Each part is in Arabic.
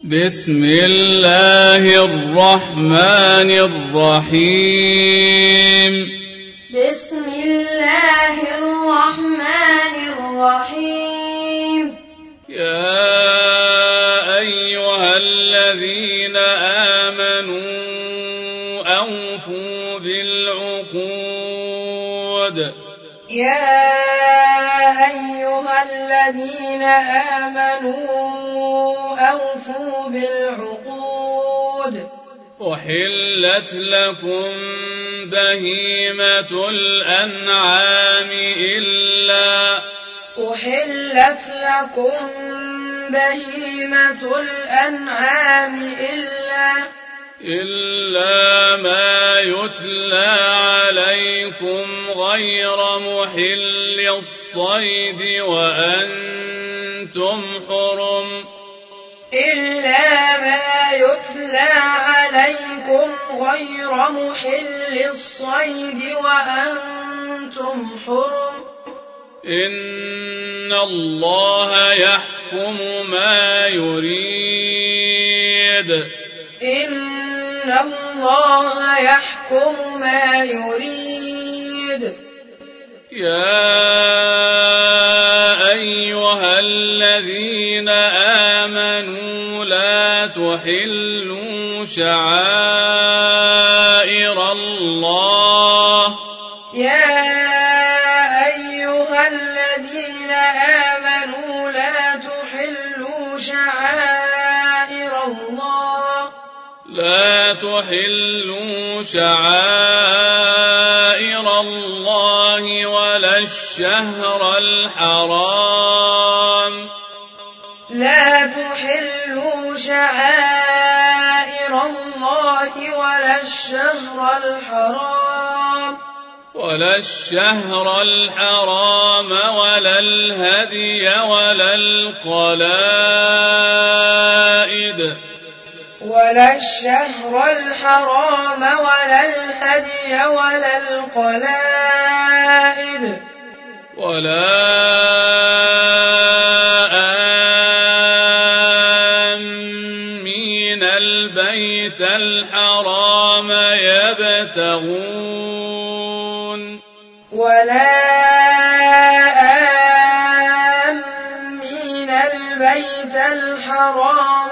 بسم الله الرحمن الرحيم. بسم الله الرحمن الرحيم. يا أيها الذين آمنوا أوفوا بالعقود. يا أيها الذين آمنوا أوفوا بالعقود. أحلت لكم بهيمة الأنعام إلا ما يتلى عليكم غير محل الصيد وأنتم حرم. إلا ما يتلى عليكم غير محل الصيد وأنتم حرم. إن الله يحكم ما يريد. إن الله يحكم ما يريد. يا أيها الذين آمنوا لا تحلوا شعائر الله. يا أيها الذين آمنوا لا تحلوا شعائر الله. لا تحلوا شعائر الله ولا الشهر الحرام. لا تحلوا شعائر الله ولا الشهر الحرام ولا الهدي ولا القلائد. ولا الشهر الحرام ولا الهدي ولا القلائد. ولا آمين البيت الحرام يبتغون. ولا آمين البيت الحرام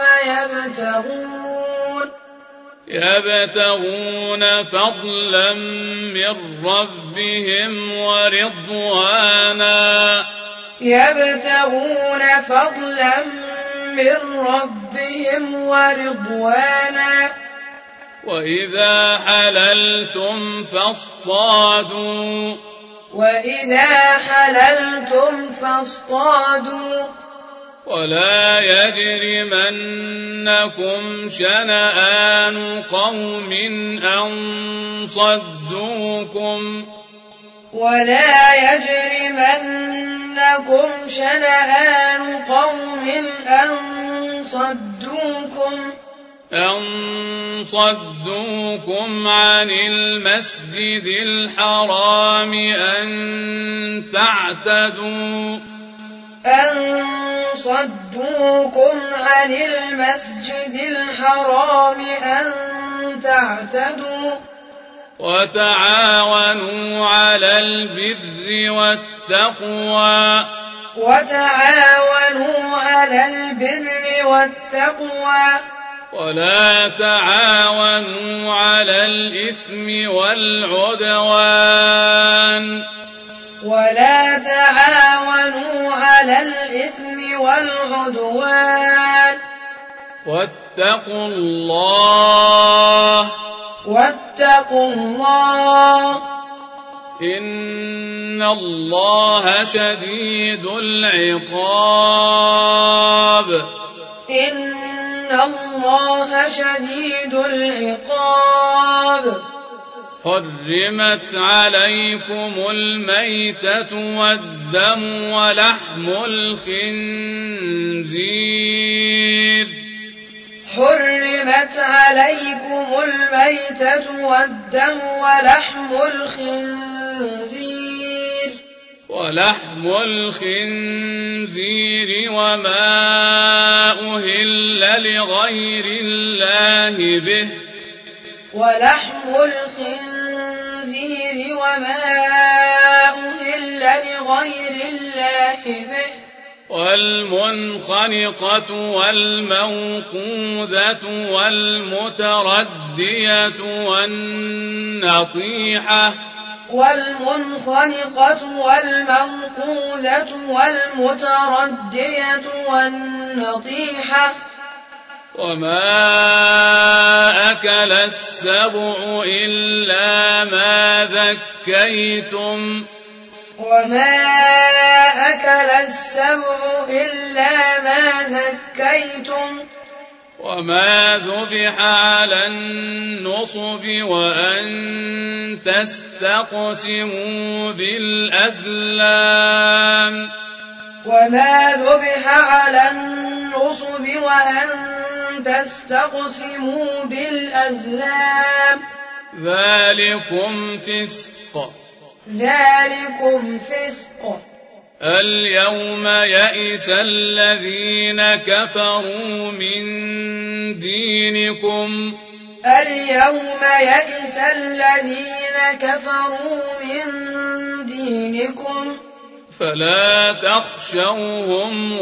يبتغون فضلا من ربهم ورضوانا. يبتغون فضلا من ربهم ورضوانا. وإذا حللتم فاصطادوا. وإذا حللتم فاصطادوا. ولا يجرمنكم شنآن قوم أن صدوكم. ولا يجرمنكم شنآن قوم أن صدوكم عن المسجد الحرام أن تعتدوا. وتعاونوا على البر والتقوى. ولا تعاونوا على الإثم والعدوان. واتقوا الله. إن الله شديد العقاب. حرمت عليكم الميتة والدم ولحم الخنزير. حرمت عليكم الميتة والدم ولحم الخنزير. ولحم الخنزير وما أهل لغير الله به ولحم الخنزير وما أهل لغير الله به والمنخنقة والموقوذة والمتردية والنطيحة والمنخنقة والموقوذة والمتردية والنطيحة وما أكل السبع إلا ما ذكيتم وما أكل السبع إلا ما ذكيتم وما ذبح على النصب وأن تستقسموا بالأزلام وما ذبح على النصب وأن تستقسموا بالأزلام ذلكم فسق اليوم يئس الذين كفروا من دينكم فلا تخشوهم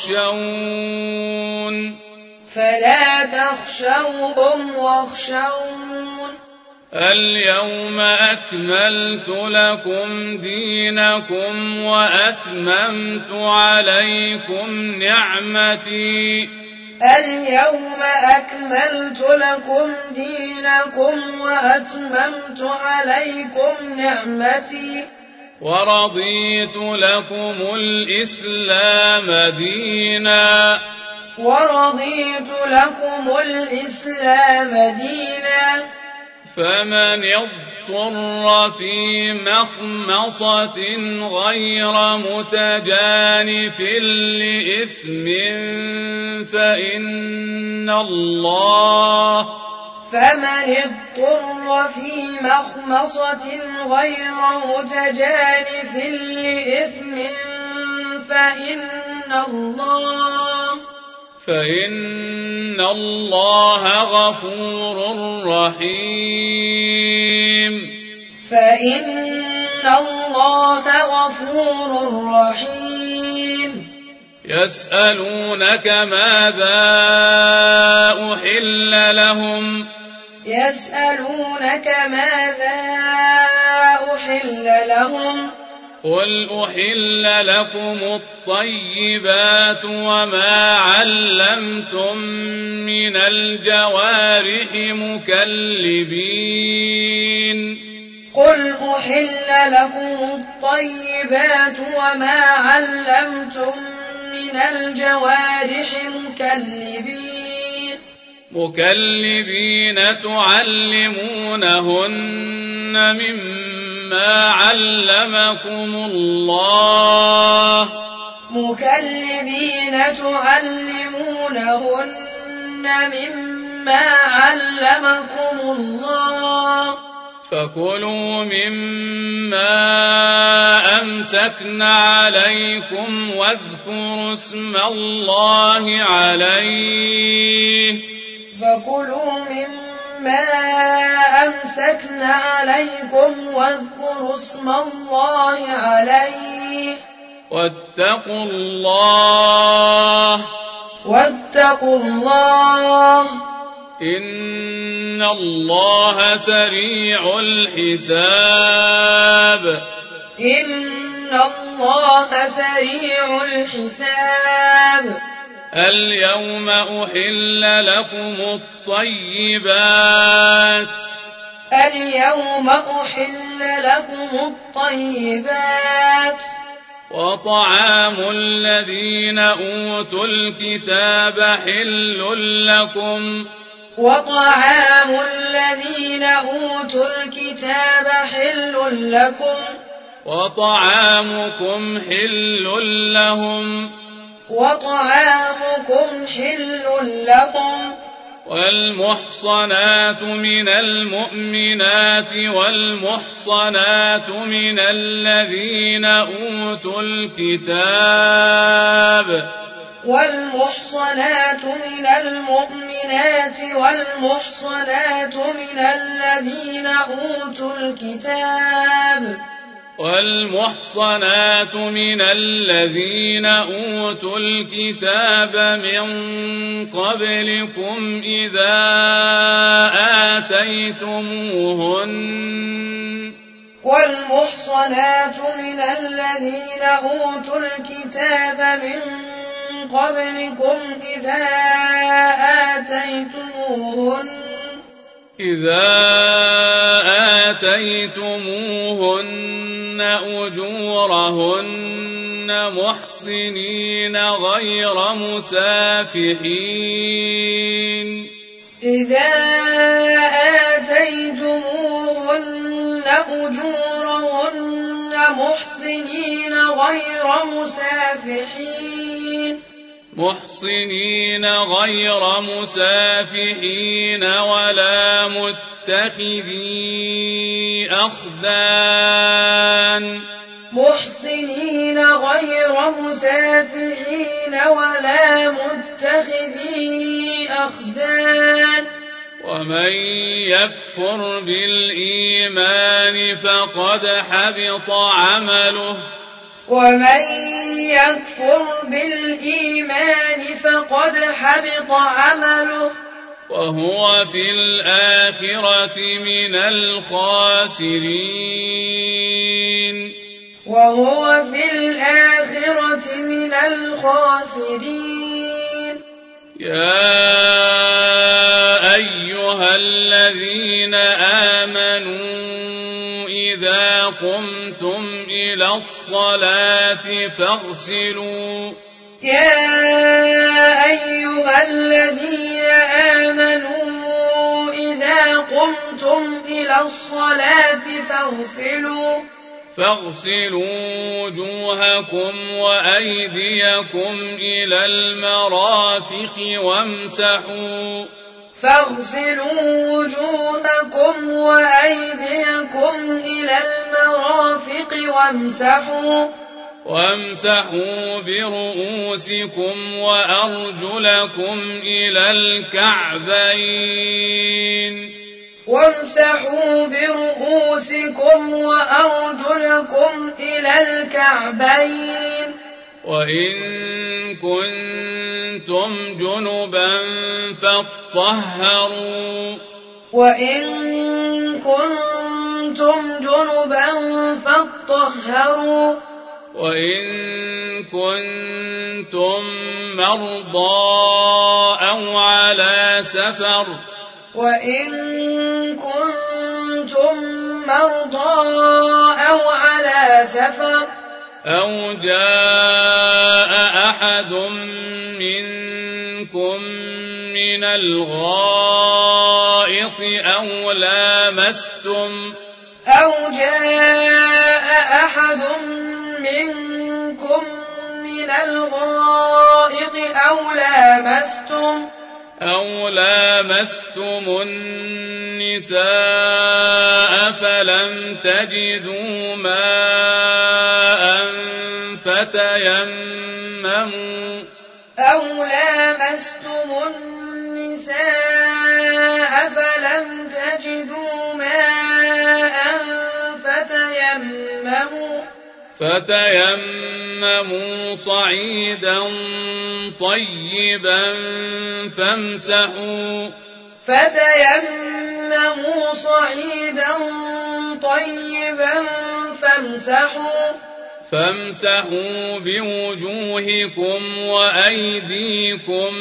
واخشون اليوم أكملت لكم دينكم وأتممت عليكم نعمتي ورضيت لكم الإسلام دينا فمن اضطر في مخمصة غير متجانف لإثم فإن الله غفور رحيم يسألونك ماذا أحل لهم قل أحل لكم الطيبات وما علمتم من الجوارح مكلبين تعلمونهن مما علمكم الله فكلوا مما أمسكن عليكم واذكروا اسم الله عليه واتقوا الله إن الله سريع الحساب اليوم أحل لكم الطيبات وطعام الذين أوتوا الكتاب حل لكم وطعامكم حل لهم والمحصنات من المؤمنات والمحصنات من الذين أوتوا الكتاب والمحصنات من المؤمنات والمحصنات من الذين أوتوا الكتاب والمحصنات من الذين أوتوا الكتاب من قبلكم إذا آتيتموهن والمحصنات من الذين أوتوا الكتاب من قبلكم إذا آتيتموهن أجورهن محصنين غير مسافحين إذا آتيتموهن أجورهن محصنين غير مسافحين ولا متخذي أخدان ومن يكفر بالإيمان فقد حبط عمله وهو في الآخرة من الخاسرين يا أيها الذين آمنوا إذا قمتم إلى الصلاة فاغسلوا وجوهكم وأيديكم إلى المرافق وامسحوا برؤوسكم وأرجلكم إلى الكعبين وإن كنتم جنبا فاطهروا وإن كنتم مرضى أو على سفر أو جاء أحد منكم من الغائط أو لامستم النساء فلم تجدوا ماء فتيمموا صعيدا طيبا فامسحوا بوجوهكم وأيديكم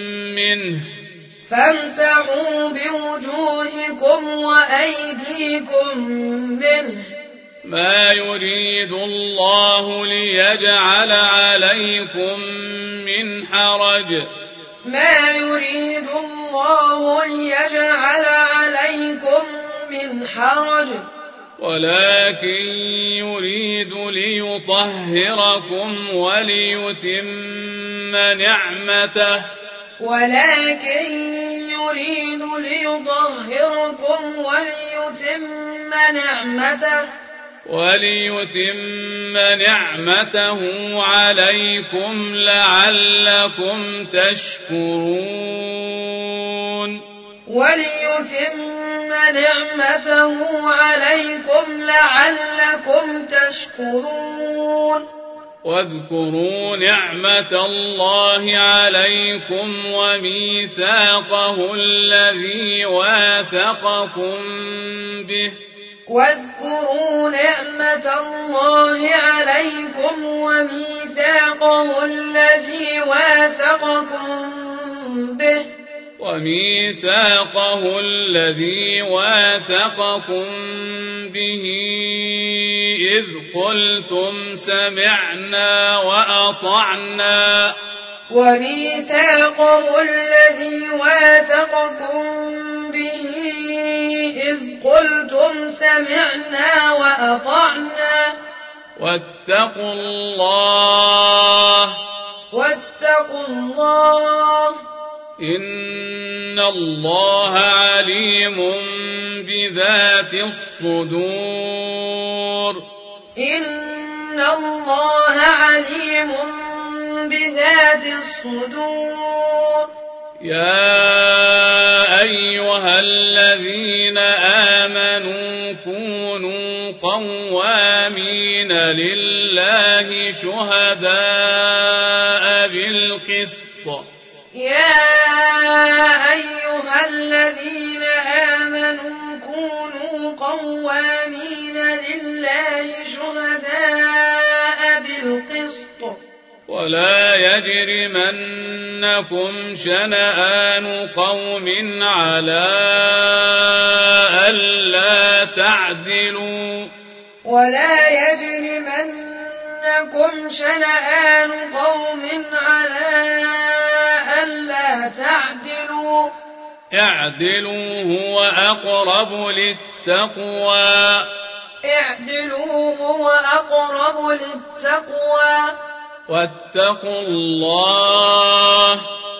منه ما يريد الله ليجعل عليكم من حرج ولكن يريد ليطهركم وليتم نعمته عليكم لعلكم تشكرون. وليتم نعمته عليكم لعلكم تشكرون. واذكروا نعمة الله عليكم وميثاقه الذي واثقكم به. واذكروا نعمة الله عليكم وميثاقه الذي واثقكم به إذ قلتم سمعنا وأطعنا. وميثاقه الذي واثقكم به إذ قلتم سمعنا وأطعنا. واتقوا الله إن الله عليم بذات الصدور. إن الله عليم بذات الصدور. يا أيها الذين آمنوا كونوا قوامين لله شهداء بالقسط. يا أيها الذين آمنوا كونوا قوامين لله شهداء بالقسط. ولا يجرمنكم شنآن قوم على ألا تعدلوا. ولا يجرمنكم شنآن قوم على ألا تعدلوا. اعدلوا هو أقرب للتقوى. واتقوا الله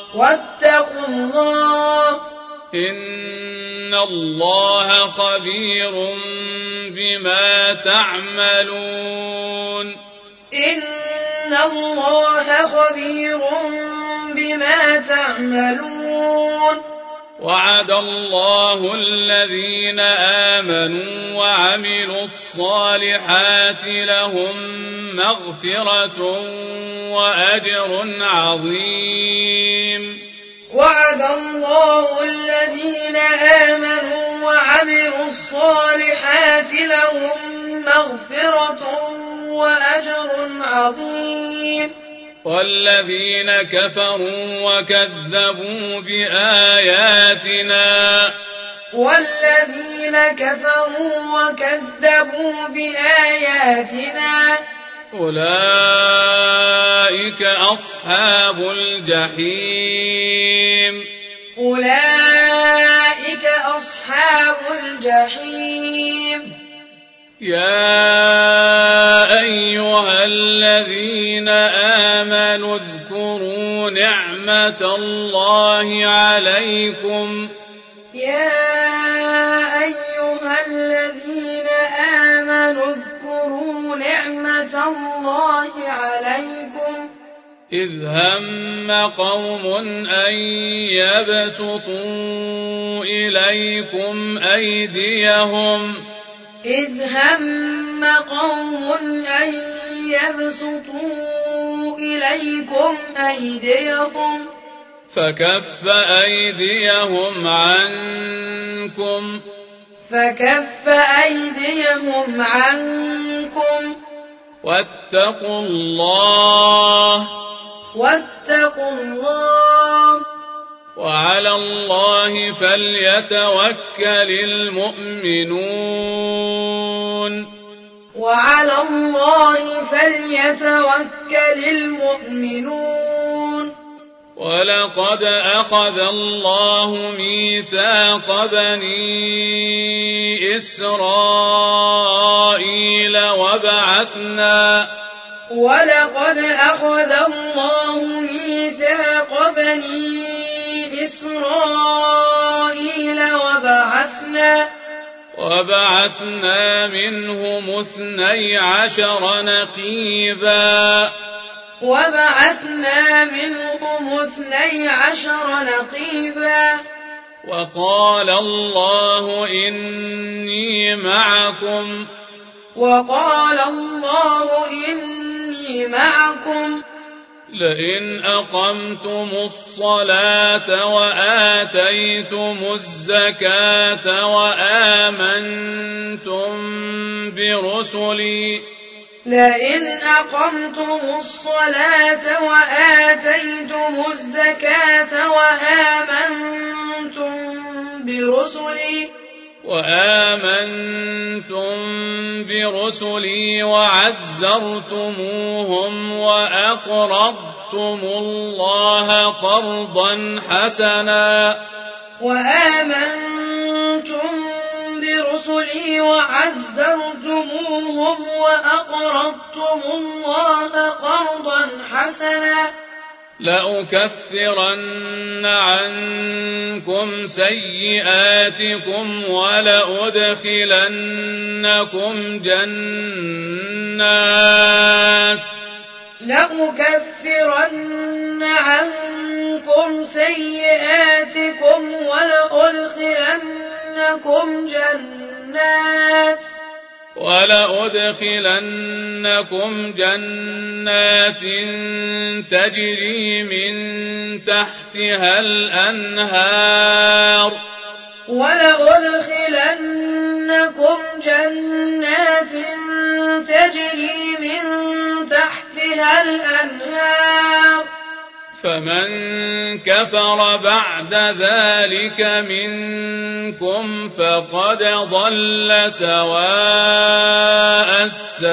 إن الله خبير بما تعملون. وعد الله الذين آمنوا وعملوا الصالحات لهم مغفرة وأجر عظيم. وعد الله الذين آمنوا وعملوا الصالحات لهم مغفرة وأجر عظيم. والذين كفروا وكذبوا بآياتنا أولئك أصحاب الجحيم. يا أيها الذين آمنوا اذكروا نعمة الله عليكم. إذ هم قوم أن يبسطوا إليكم أيديهم فكف أيديهم عنكم. واتقوا الله وعلى الله فليتوكل المؤمنون. ولقد أخذ الله ميثاق بني إسرائيل وبعثنا وبعثنا منهم 12 نقيبا وقال الله إني معكم لئن أقمتم الصلاة وآتيتم الزكاة وآمنتم برسلي وعزرتموهم وأقرضتم الله قرضا حسنا لأكفرن عنكم سيئاتكم ولأدخلنكم جنات تجري من تحتها الأنهار فمن كفر بعد ذلك منكم فقد ضل سواء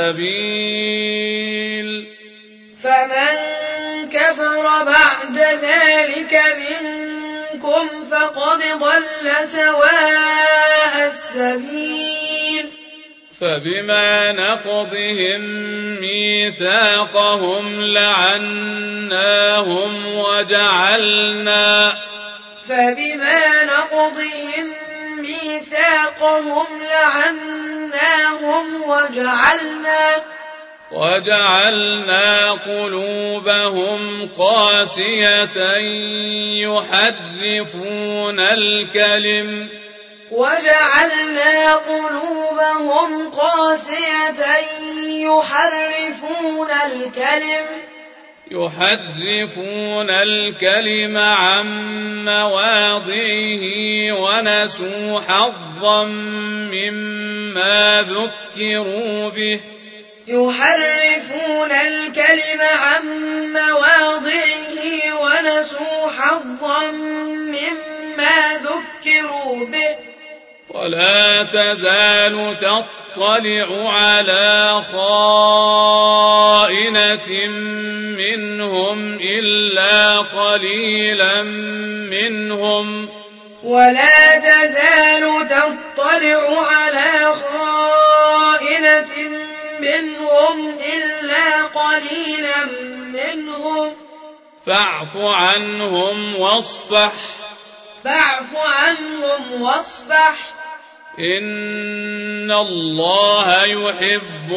السبيل فبما نقضهم ميثاقهم لعناهم وجعلنا قلوبهم قاسية يحرفون الكلم عن مواضعه ونسوا حظا مما ذكروا به ولا تزال تطلع على خائنة منهم إلا قليلا منهم فاعف عنهم واصفح إن الله يحب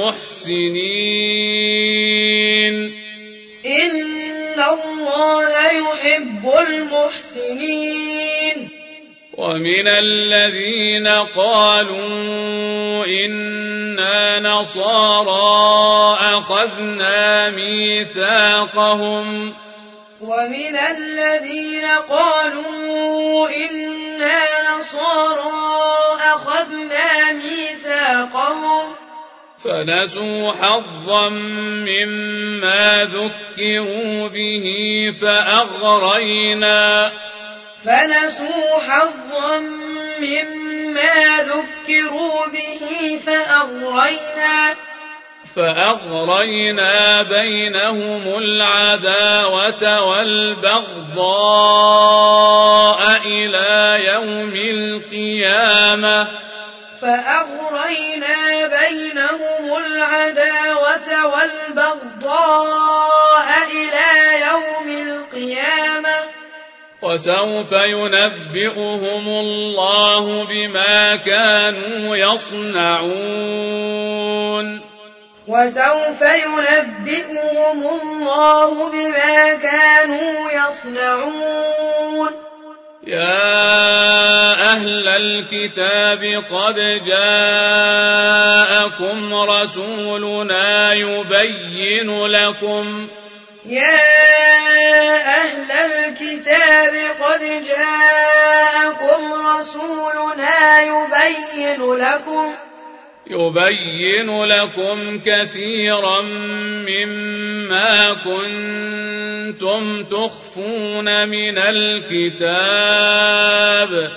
المحسنين ومن الذين قالوا إنا نصارى أخذنا ميثاقهم فنسوا حظا مما ذكروا به فأغرينا بينهم العداوة والبغضاء إلى يوم القيامة وسوف ينبئهم الله بما كانوا يصنعون وسوف ينبئهم الله بما كانوا يصنعون يا أهل الكتاب قد جاءكم رسولنا يبين لكم يبين لكم كثيرا مما كنتم تخفون من الكتاب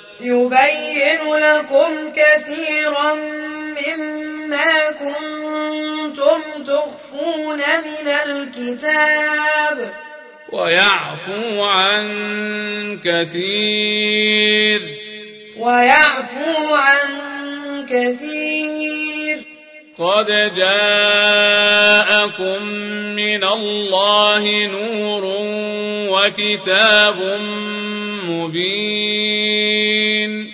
ويعفو عن كثير قد جاءكم من الله نور وكتاب مبين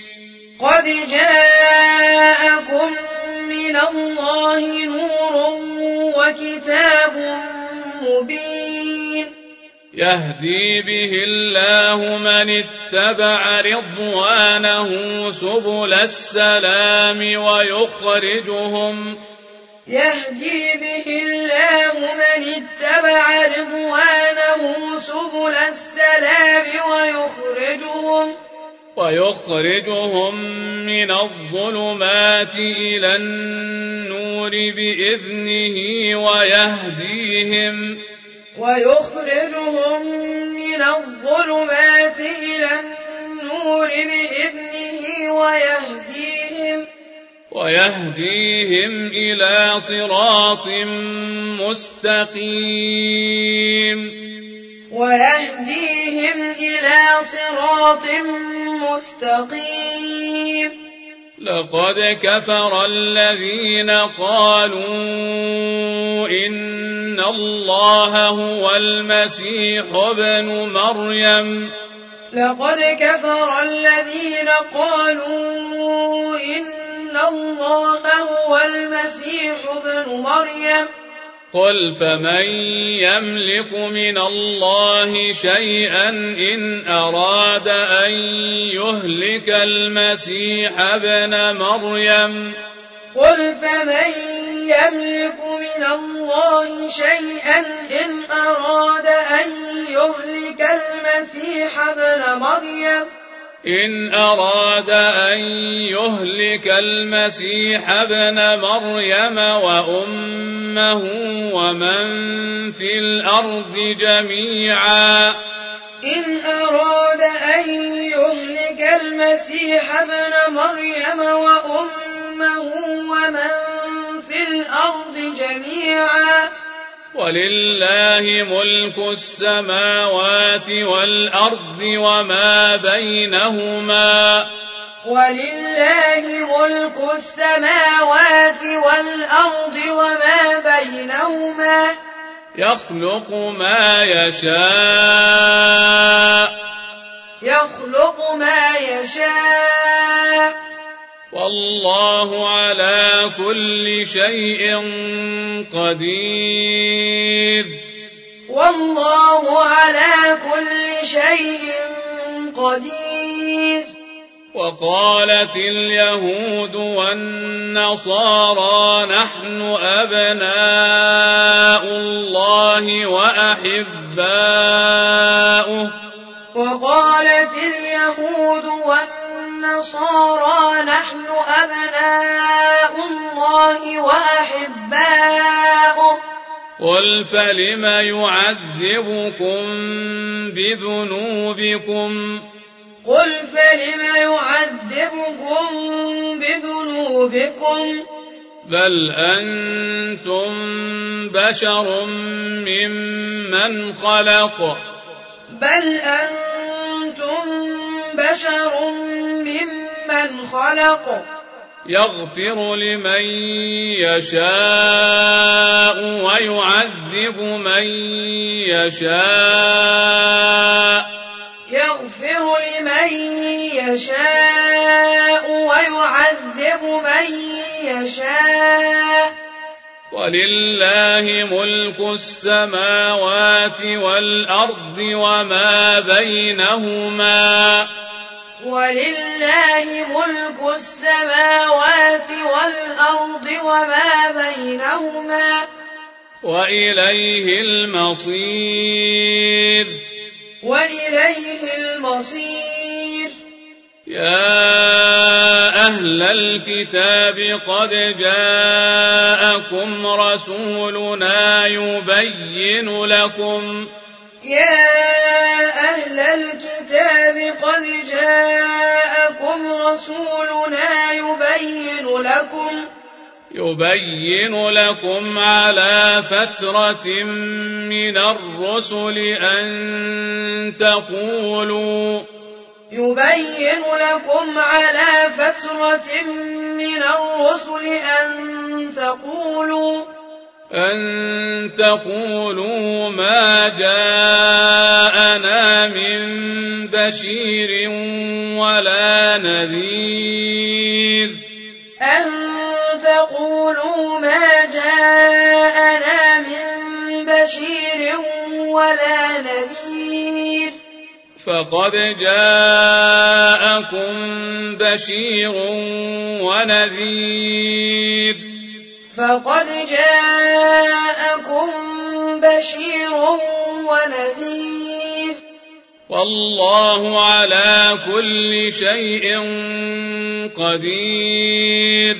يهدي به الله من اتبع رضوانه سبل السلام ويخرجهم من الظلمات إلى النور بإذنه ويهديهم إلى صراط مستقيم لقد كفر الذين قالوا إن الله هو المسيح ابن مريم قل فمن يملك من الله شيئا إن أراد أن يهلك المسيح ابن مريم وأمه ومن في الأرض جميعا ولله ملك السماوات والأرض وما بينهما يخلق ما يشاء والله على كل شيء قدير وقالت اليهود والنصارى نحن أبناء الله وأحباؤه قل فلم يعذبكم بذنوبكم بل أنتم بشر ممن خلق يغفر لمن يشاء ويعذب من يشاء يشاء ويعذب من يشاء ولله ملك السماوات والأرض وما بينهما ولله ملك السماوات والأرض وما بينهما وإليه المصير وإليه المصير يا أهل الكتاب قد جاءكم رسولنا يبين لكم يبين لكم على فترة من الرسل أن تقولوا ما جاءنا من بشير ولا نذير فقد جاءكم بشير ونذير والله على كل شيء قدير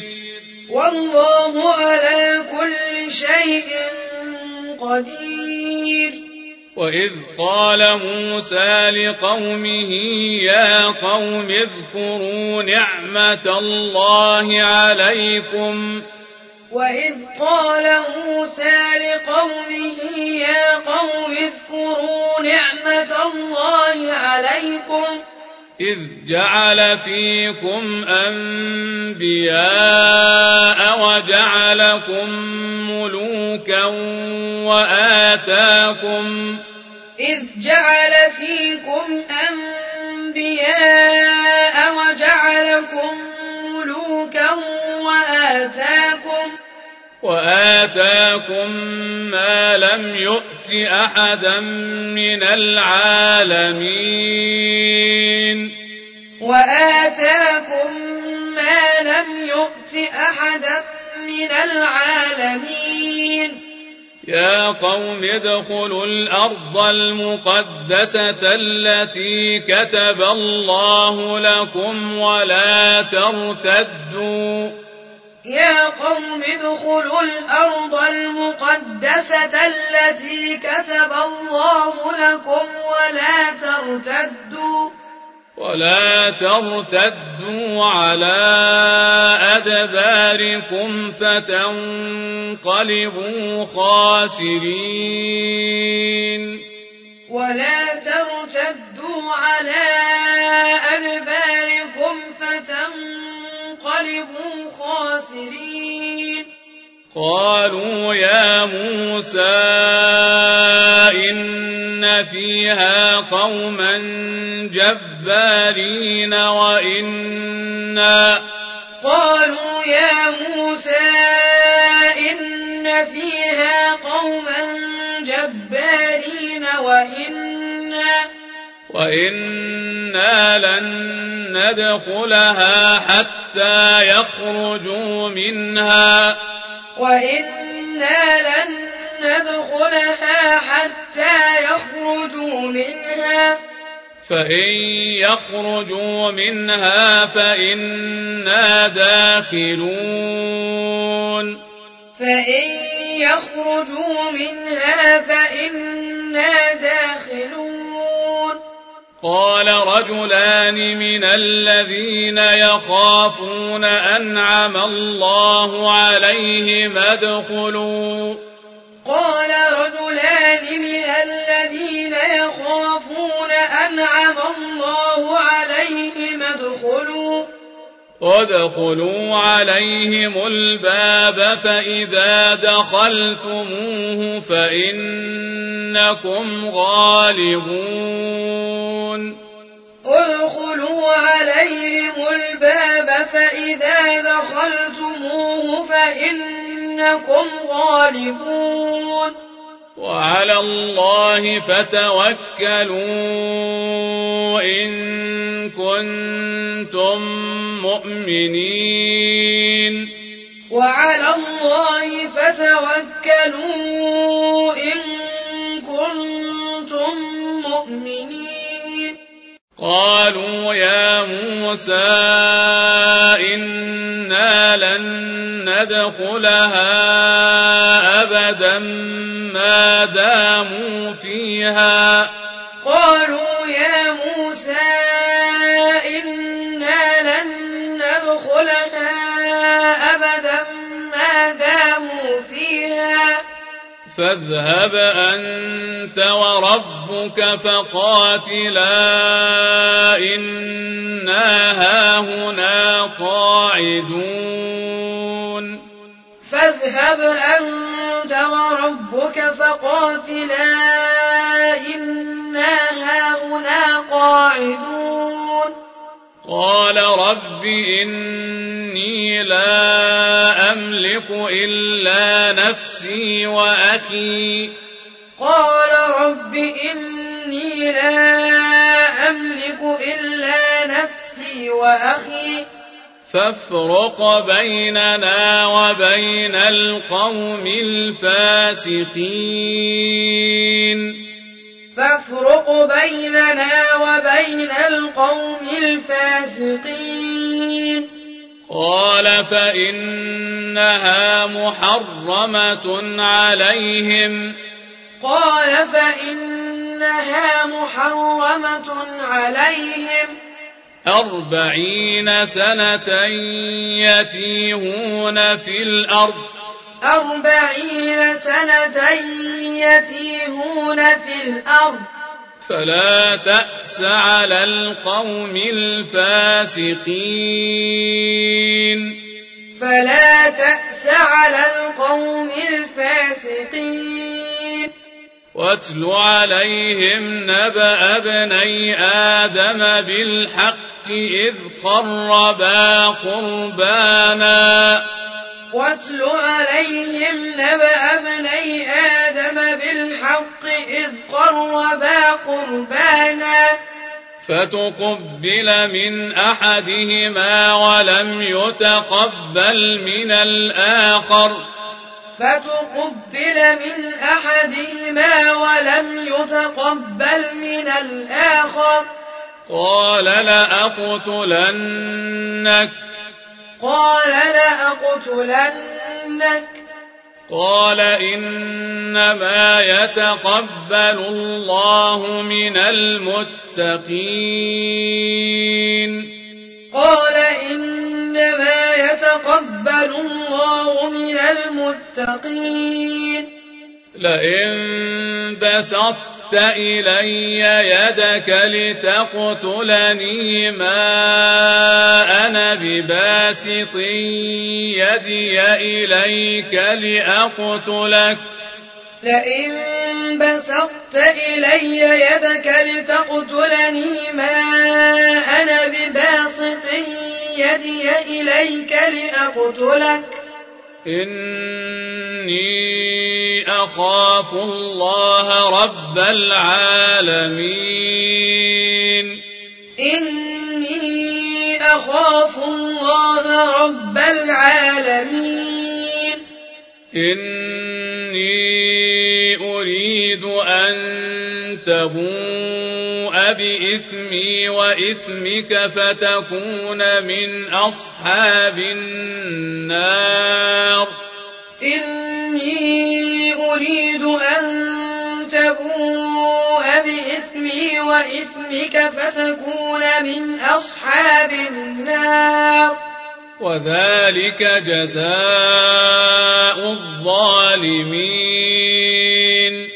وإذ قال موسى لقومه يا قوم اذكروا نعمة الله عليكم إذ جعل فيكم أنبياء وجعلكم ملوكا وآتاكم ما لم يؤت أحدا من العالمين يا قوم ادخلوا الأرض المقدسة التي كتب الله لكم ولا ترتدوا على أدباركم فتنقلبوا خاسرين قالوا يا موسى إن فيها قوما جبارين وإنا لن ندخلها حتى يخرجوا منها فإن يخرجوا منها فإنا داخلون قال رجلان من الذين يخافون أنعم الله عليهم ادخلوا عليهم الباب فإذا دخلتموه فإنكم غالبون فإذا دخلتموه فإنكم غالبون وعلى الله فتوكلوا إن كنتم مؤمنين وعلى الله فتوكلوا إن كنتم مؤمنين قالوا يا موسى إنا لن ندخلها أبدا ما داموا فيها قالوا يا موسى إنا لن ندخلها أبدا ما داموا فيها فاذهب أنت وربك فقاتلا إنا هاهنا قاعدون فاذهب أنت وربك فقاتلا إنا هاهنا قاعدون قال رب إني لا أملك إلا نفسي وأخي قال رب إني لا أملك إلا نفسي وأخي فافرق بيننا وبين القوم الفاسقين فافرق بيننا وبين القوم الفاسقين قال فإنها محرمة عليهم 40 سنة يتيهون في الأرض 40 سنة يتيهون في الأرض فلا تأس على القوم الفاسقين فلا تأس على القوم الفاسقين واتل عليهم نبأ ابني آدم بالحق إذ قربا قربانا واتل عليهم نبأ ابني آدم بالحق إذ قربا قربانا فتقبل من أحدهما ولم يتقبل من الآخر قال لأقتلنك قال إنما يتقبل الله من المتقين لئن بسطت إلي يدك لتقتلني ما أنا بباسط يدي إليك لأقتلك إني أخاف الله رب العالمين إني أريد أن تبوء بإثمي وإثمك فتكون من أصحاب النار وذلك جزاء الظالمين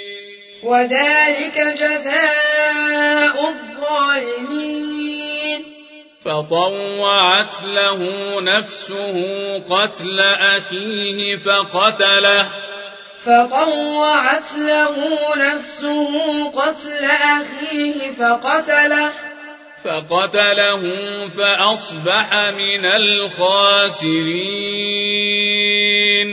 فطوعت له نفسه قتل أخيه فقتله فقتله فأصبح من الخاسرين.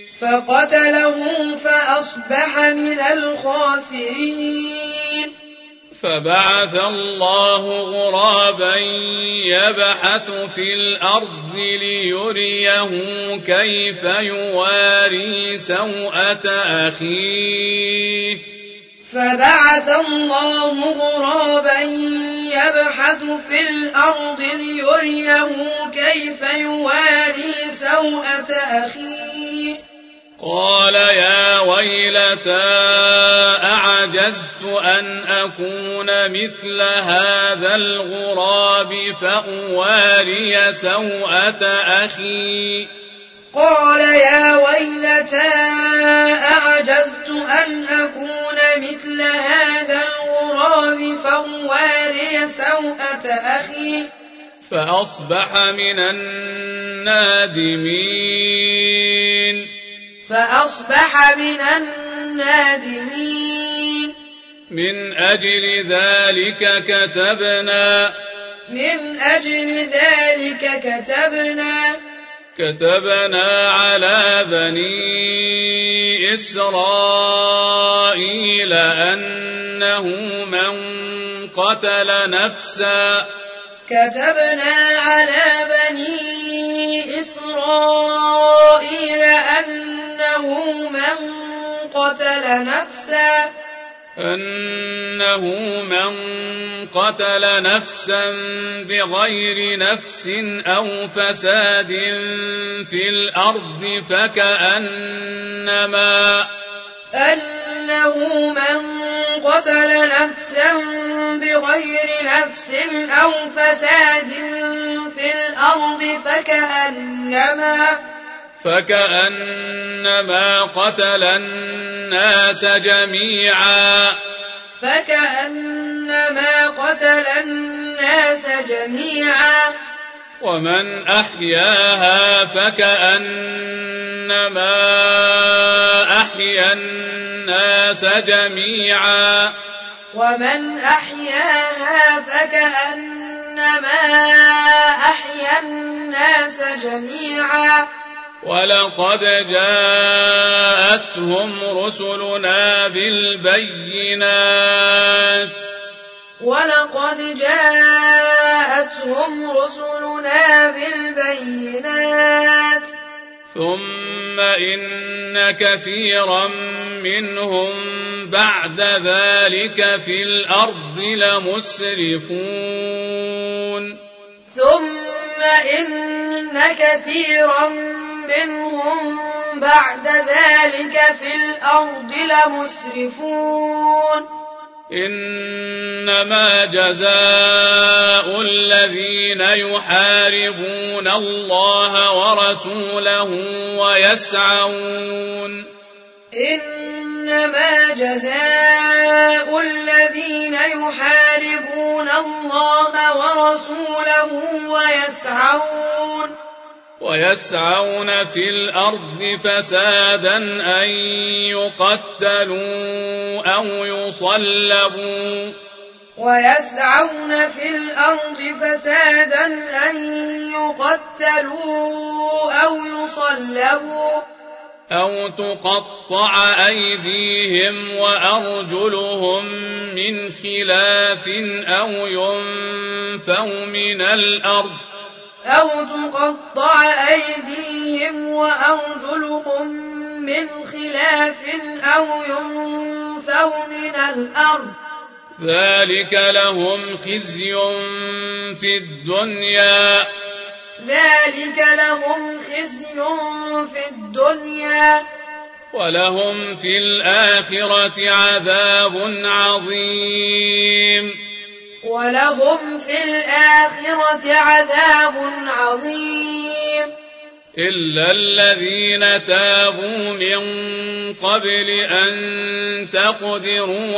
فبعث الله غرابا يبحث في الأرض ليريه كيف يواري سوءة أخيه. قال يا ويلتى أعجزت أن أكون مثل هذا الغراب فأواري سوءة أخي. فأصبح من النادمين. من أجل ذلك كتبنا على بني إسرائيل أنه من قتل نفسا بغير نفس أو فساد في الأرض فكأنما قتل الناس جميعا. ومن أحياها فكأنما أحيا الناس جميعا. ولقد جاءتهم رسلنا بالبينات ثم إن كثيرا منهم بعد ذلك في الأرض لمسرفون. إنما جزاء الذين يحاربون الله ورسوله ويسعون في الأرض فسادا أن يقتلوا أو يصلبوا أو تقطع أيديهم وأرجلهم من خلاف أو ينفوا من الأرض ذلك لهم خزي في الدنيا ولهم في الآخرة عذاب عظيم. إلا الذين تابوا من قبل أن تقدروا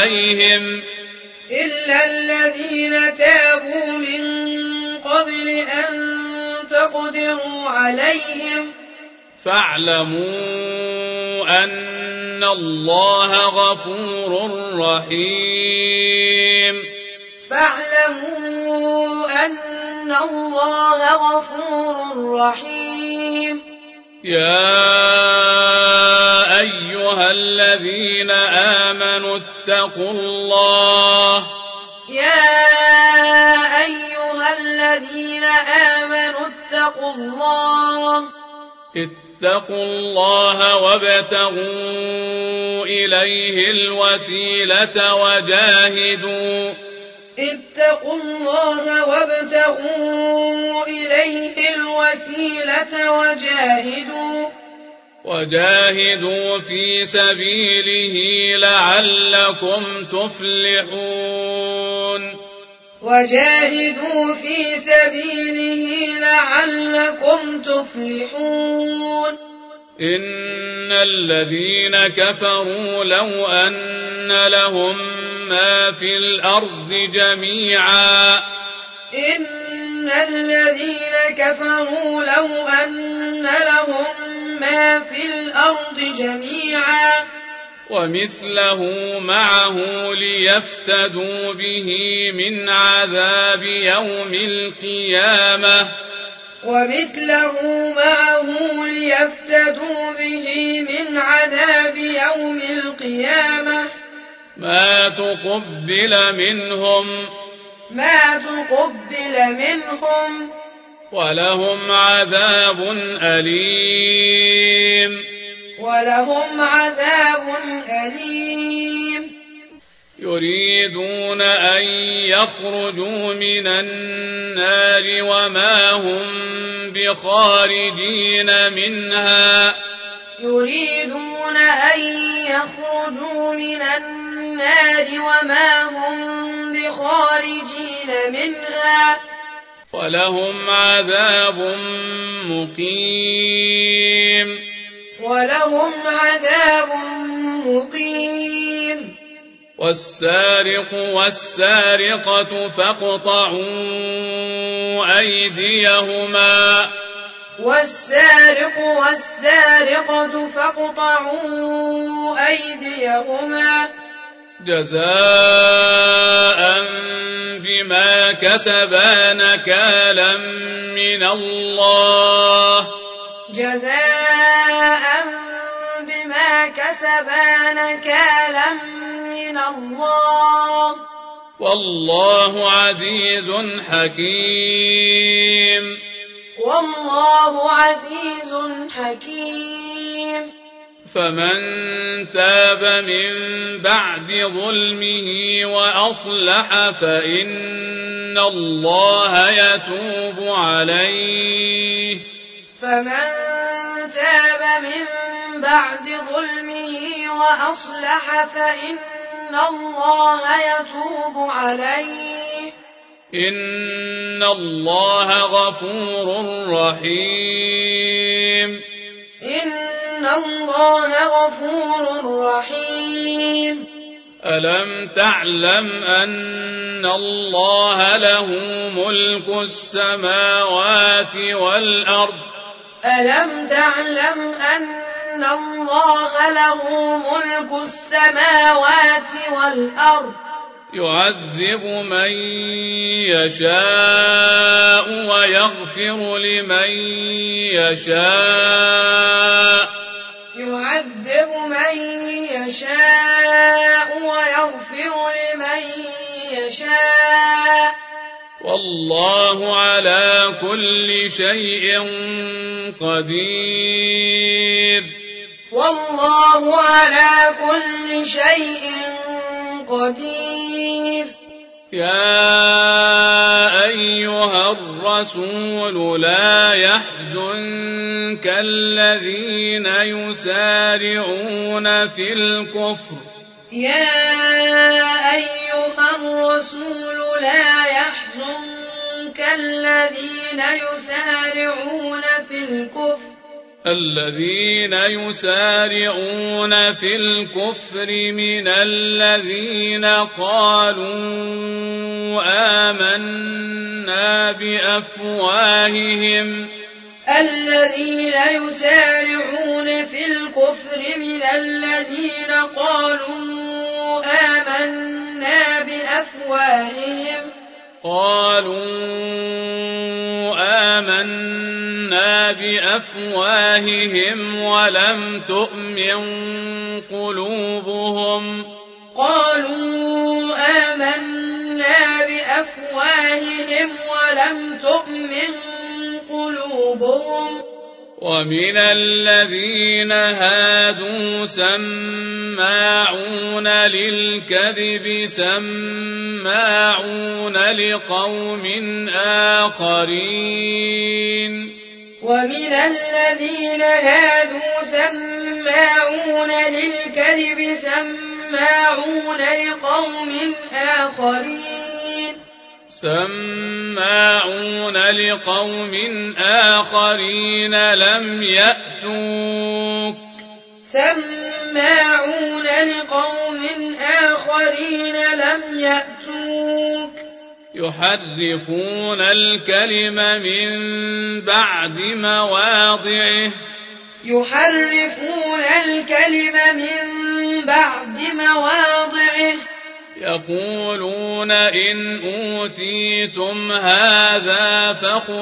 عليهم فاعلموا أن الله غفور رحيم. فاعلموا أن الله غفور رحيم. يا أيها الذين آمنوا اتقوا الله يا أيها الذين آمنوا اتقوا الله وابتغوا إليه الوسيلة وجاهدوا وجاهدوا في سبيله لعلكم تفلحون. إن الذين كفروا لو أن لهم ما في الأرض جميعا ومثله معه ليفتدوا به من عذاب يوم القيامة ما تقبل منهم ولهم عذاب أليم. يريدون أن يخرجوا من النار وما هم بخارجين منها ولهم عذاب مقيم. والسارق والسارقة فاقطعوا أيديهما جزاء بما كسبا نكالا من الله والله عزيز حكيم. فمن تاب من بعد ظلمه وأصلح فإن الله يتوب عليه إن الله غفور رحيم. ألم تعلم أن الله له ملك السماوات والأرض يعذب من يشاء ويغفر لمن يشاء والله على كل شيء قدير. يا أيها الرسول لا يحزنك الذين يسارعون في الكفر الذين يسارعون في الكفر من الذين قالوا آمنا بأفواههم آمنا بأفواههم ولم تؤمن قلوبهم قالوا آمنا بأفواههم ولم تؤمن قلوبهم ومن الذين هادوا سماعون للكذب سماعون لقوم آخرين ومن الذين هادوا سماعون للكذب سماعون لقوم آخرين لم يأتوك يحرفون الكلم من بعد مواضعه يقولون إن أوتيتم هذا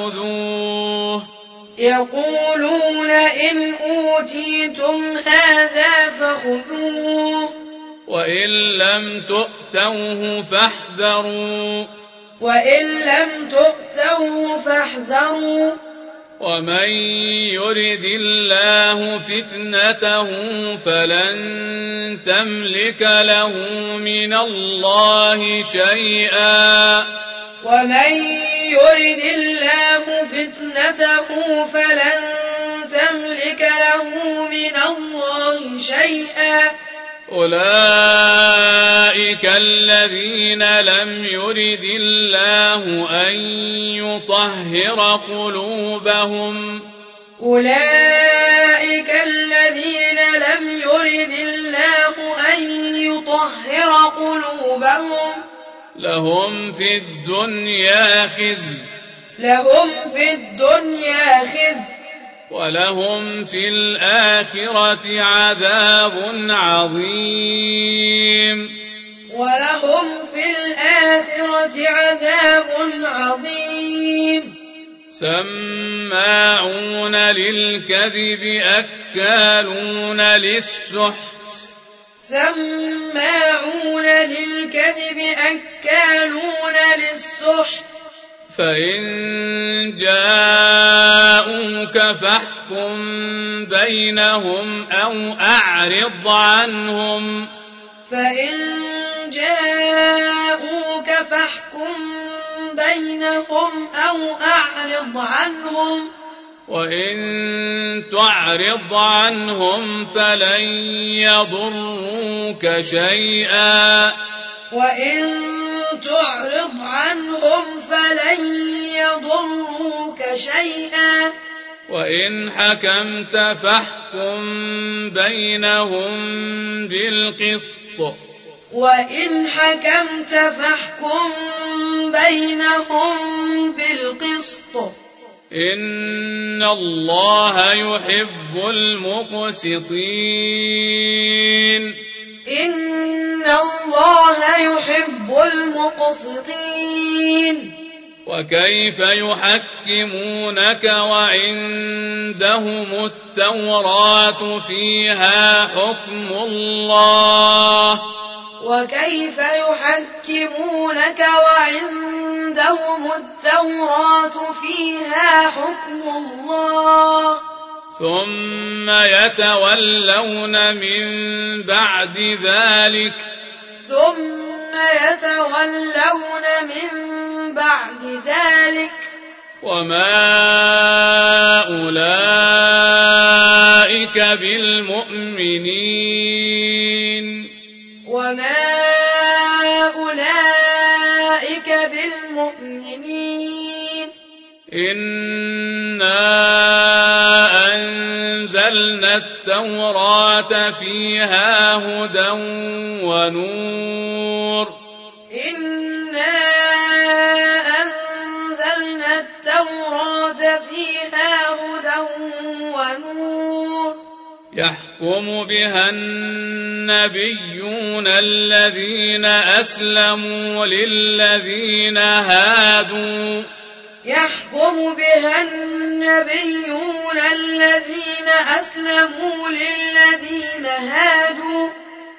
فخذوه وإن لم تؤتوه فاحذروا ومن يرد الله فتنته فلن تملك له من الله شيئا أولئك الذين لم يرد الله أن يطهر قلوبهم لهم في الدنيا خزي ولهم في الآخرة عذاب عظيم سماعون للكذب أكالون للسحت فإن جاءوك فاحكم بينهم أو أعرض عنهم وإن تعرض عنهم فلن يضروك شيئا وإن حكمت فاحكم بينهم بالقسط إن الله يحب المقسطين وكيف يحكمونك وعندهم التوراة فيها حكم الله ثم يتولون من بعد ذلك وما أولئك بالمؤمنين إنا أنزلنا التوراة فيها هدى ونور يحكم يحكم بها النبيون الذين أسلموا للذين هادوا يحكم بها النبيون الذين أسلموا للذين هادوا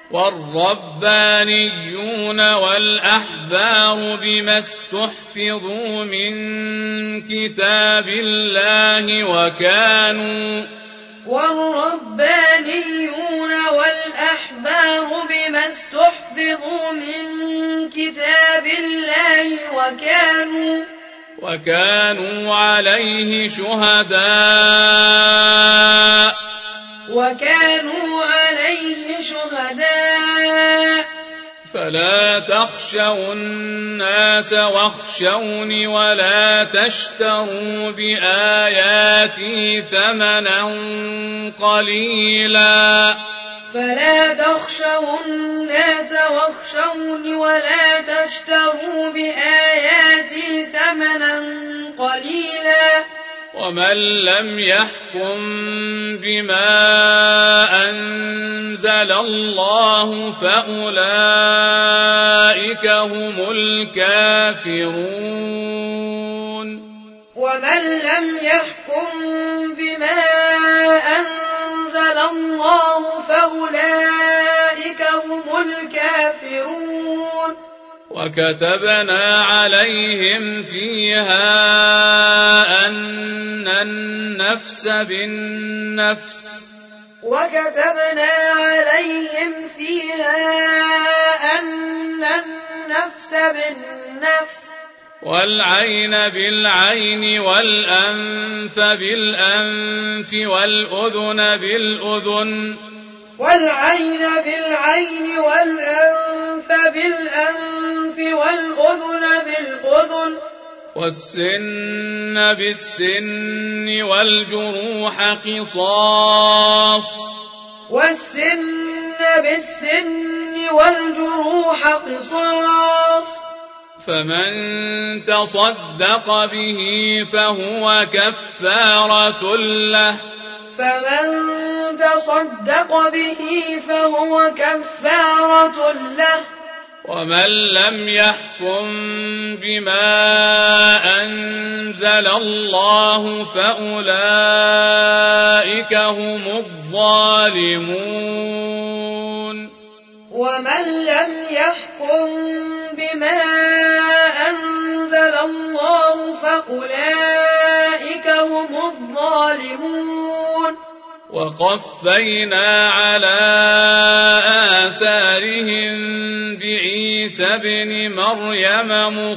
والربانيون والأحبار بما استحفظوا من كتاب الله والربانيون والأحبار بما استحفظوا من كتاب الله وكانوا عليه شهداء فلا تخشوا الناس واخشوني ولا تشتروا بآياتي ثمنا قليلا فلا تخشوا الناس واخشوني ولا تشتروا بآياتي ثمنا قليلا ومن لم يحكم بما أنزل الله فأولئك هم الكافرون ومن لم يحكم بما أنزل الله فأولئك هم الكافرون وكتبنا عليهم فيها أن النفس بالنفس والعين بالعين والأنف بالأنف والأذن بالأذن والسن بالسن والجروح قصاص فمن تصدق به فهو كفارة له ومن لم يحكم بما أنزل الله فأولئك هم الظالمون ومن لم يحكم بما أنزل الله فأولئك هم الظالمون وقفينا على آثارهم بعيسى ابن مريم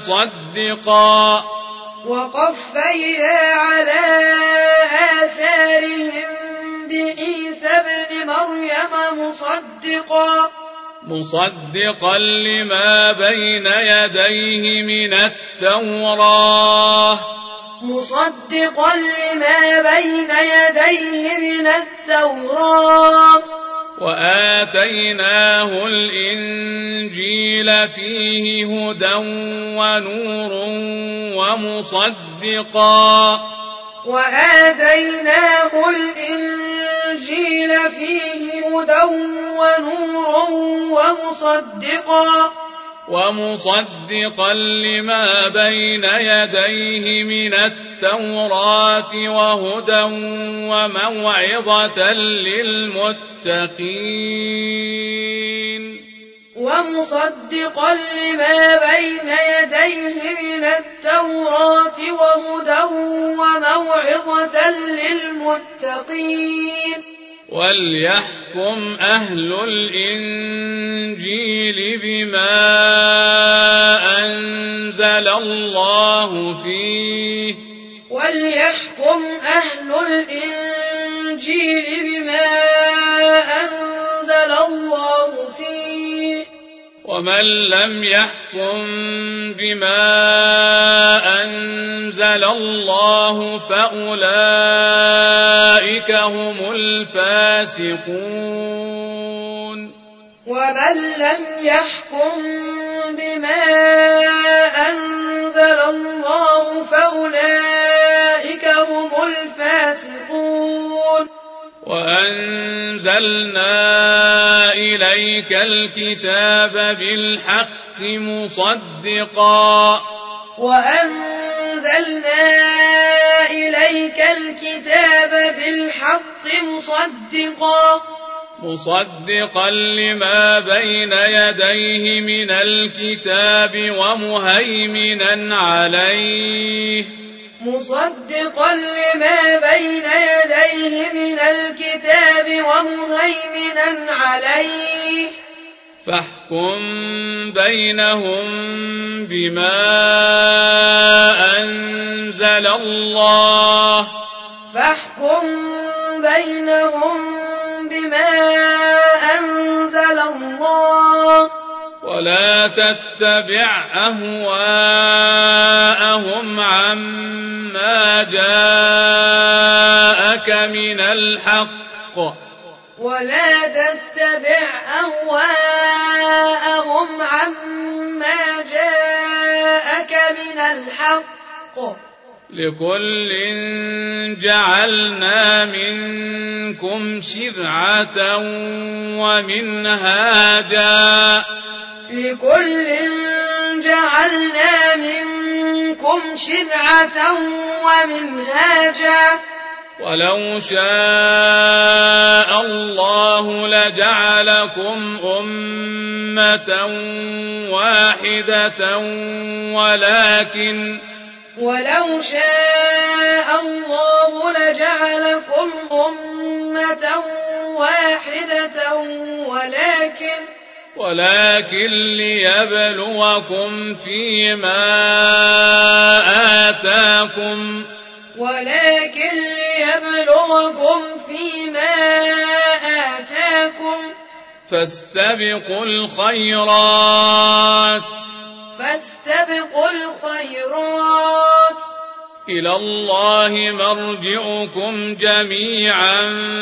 مصدقا لما بين يديه من التوراة وآتيناه الإنجيل فيه هدى ونور ومصدقا لما بين يديه من التوراة وهدى وموعظة للمتقين وليحكم أهل الإنجيل بما أنزل الله فيه ومن لم يحكم بما أنزل الله فأولئك هم الفاسقون ومن لم يحكم بما أنزل الله فأولئك هم الفاسقون وأنزلنا إليك الكتاب بالحق مصدقا مصدقا لما بين يديه من الكتاب ومهيمنا عليه فاحكم بينهم بما أنزل الله ولا تتبع أهواءهم عما جاءك من الحق لكل جعلنا منكم شرعة ومنهاجا ولو شاء الله لجعلكم أمة واحدة ولكن ليبلوكم فيما آتاكم فاستبقوا الخيرات إلى الله مرجعكم جميعا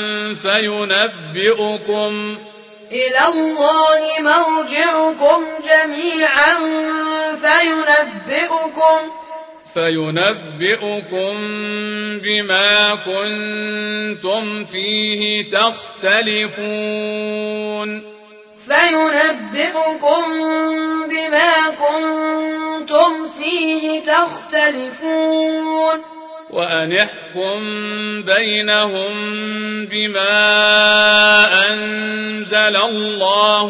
فينبئكم بما كنتم فيه تختلفون وأن احكم بينهم بما أنزل الله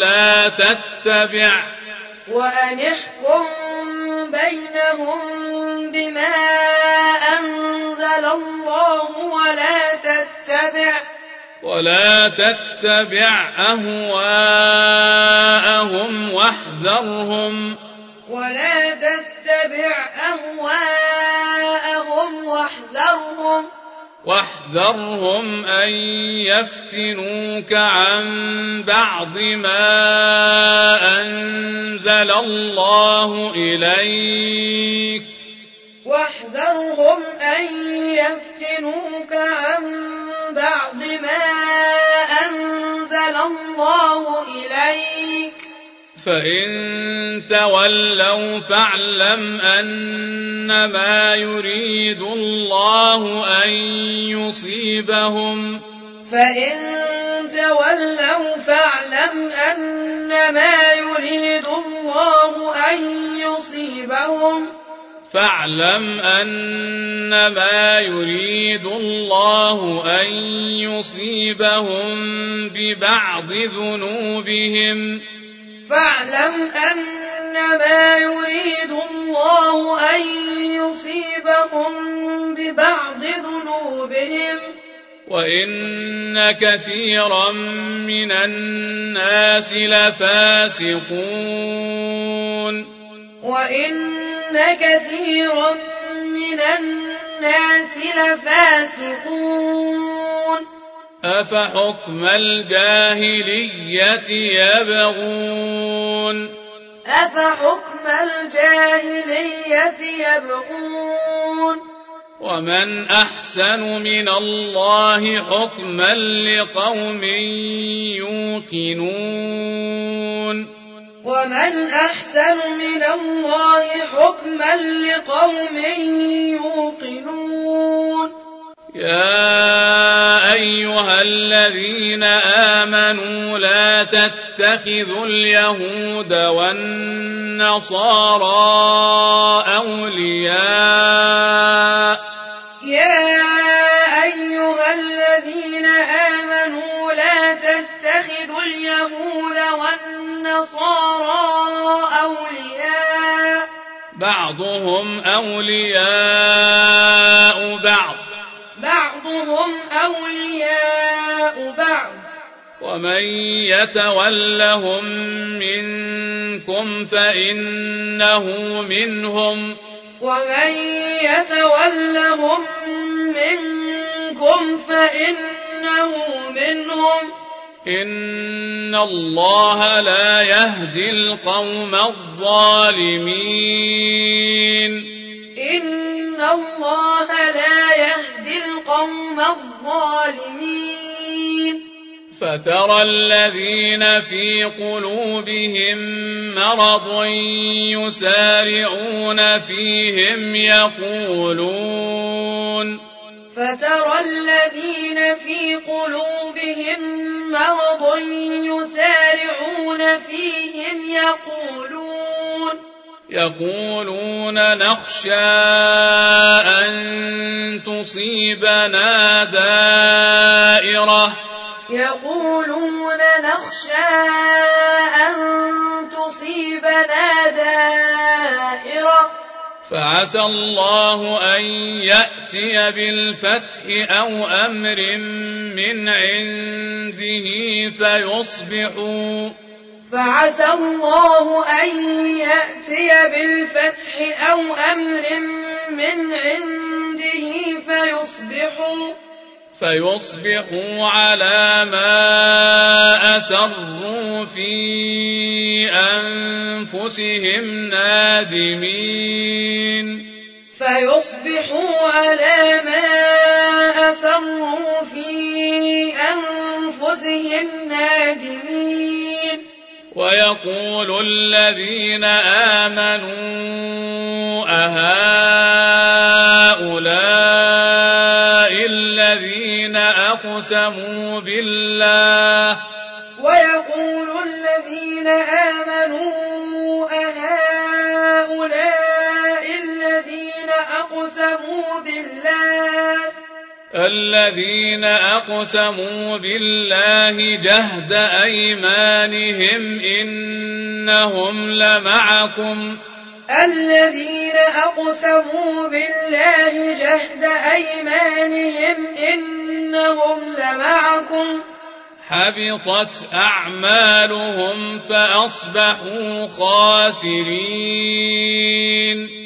ولا تتبع أهواءهم واحذرهم أن يفتنوك عن بعض ما أنزل الله إليك فإن تولوا فاعلم أنما يريد الله أن يصيبهم ببعض ذنوبهم وإن كثيرا من الناس لفاسقون أفحكم الجاهلية يبغون ومن أحسن من الله حكما لقوم يوقنون يا أيها الذين آمنوا لا تتخذوا اليهود والنصارى أولياء يا أيها الذين آمنوا لا تتخذوا اليهود والنصارى أولياء بعضهم أولياء بعض ومن يتولهم منكم فإنه منهم إن الله لا يهدي القوم الظالمين فترى الذين في قلوبهم مرض يسارعون فيهم يقولون نخشى أن تصيبنا دائرة فعسى الله أن يأتي بالفتح أو أمر من عنده فيصبحوا على ما أسروا في أنفسهم نادمين ويقول الذين آمنوا أهؤلاء الذين أقسموا بالله جهد أيمانهم إنهم لمعكم حبطت أعمالهم فأصبحوا خاسرين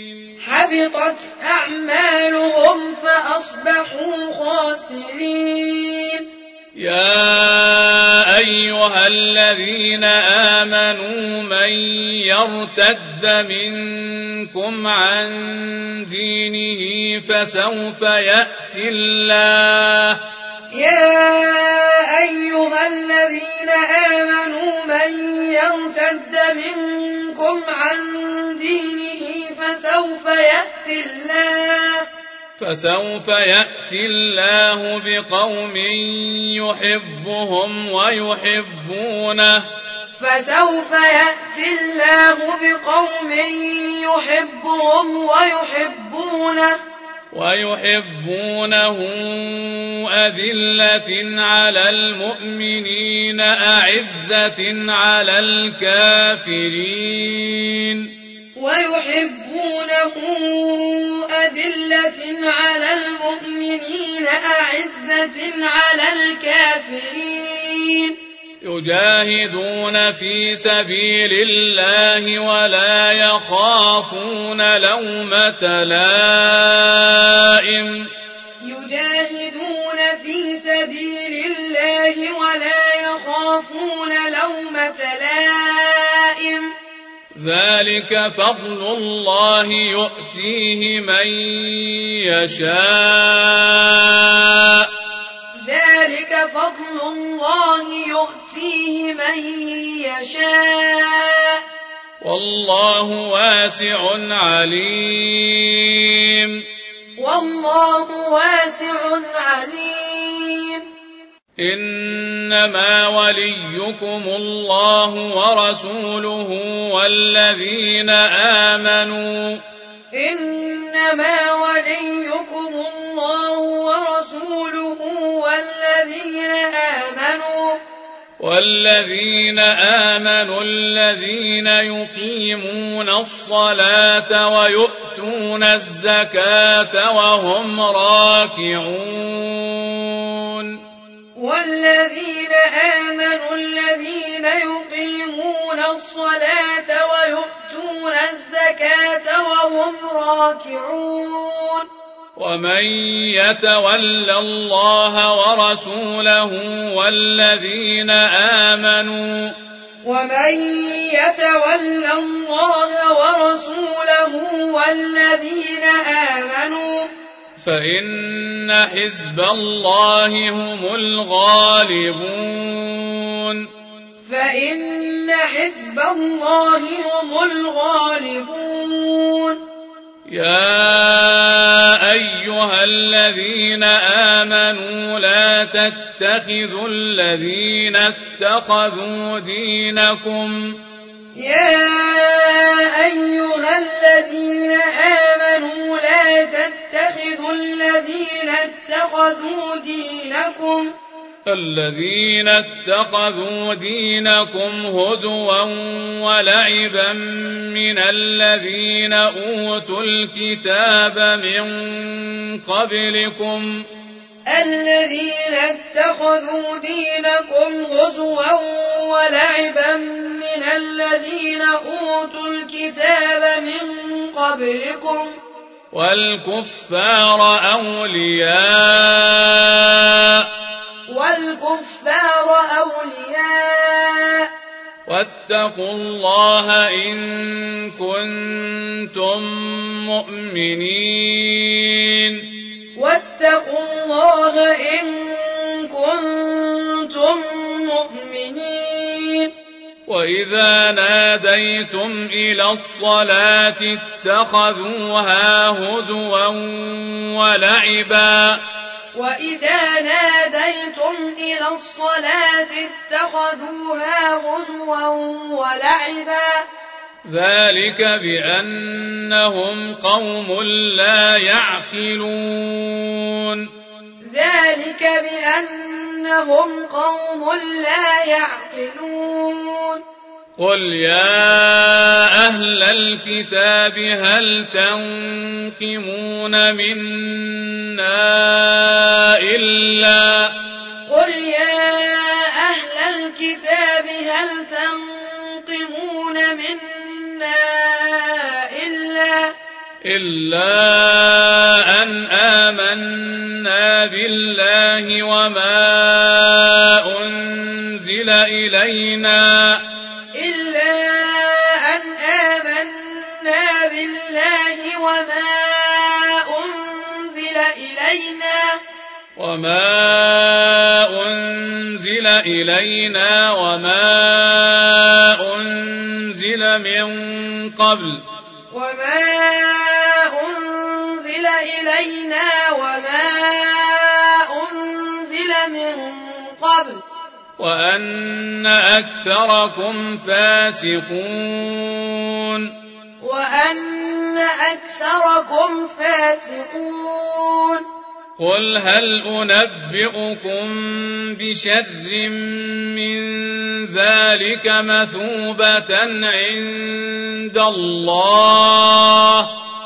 يا أيها الذين آمنوا من يرتد منكم عن دينه فسوف يأتي الله بقوم يحبهم ويحبونه أذلة على المؤمنين أعزة على الكافرين يجاهدون في سبيل الله ولا يخافون لومة لائم ذلك فضل الله يؤتيه من يشاء والله واسع عليم إنما وليكم الله ورسوله والذين آمنوا إنما وليكم الله ورسوله والذين آمنوا الذين يقيمون الصلاة ويؤتون الزكاة وهم راكعون والذين آمنوا الذين يقيمون الصلاة ويؤتون الزكاة وهم راكعون ومن يتول الله ورسوله والذين آمنوا فإن حزب الله هم الغالبون يا أيها الذين آمنوا لا تتخذوا الذين اتخذوا دينكم هزوا ولعبا من الذين أوتوا الكتاب من قبلكم والكفار أولياء واتقوا الله إن كنتم مؤمنين وإذا ناديتم إلى الصلاة اتخذوها هزوا ولعبا ذلك بأنهم قوم لا يعقلون قل يا أهل الكتاب هل تنقمون منا إلا أن آمنا بالله وما أنزل إلينا وما أنزل من قبل وأن أكثركم فاسقون قل هل أنبئكم بشر من ذلك مثوبة عند الله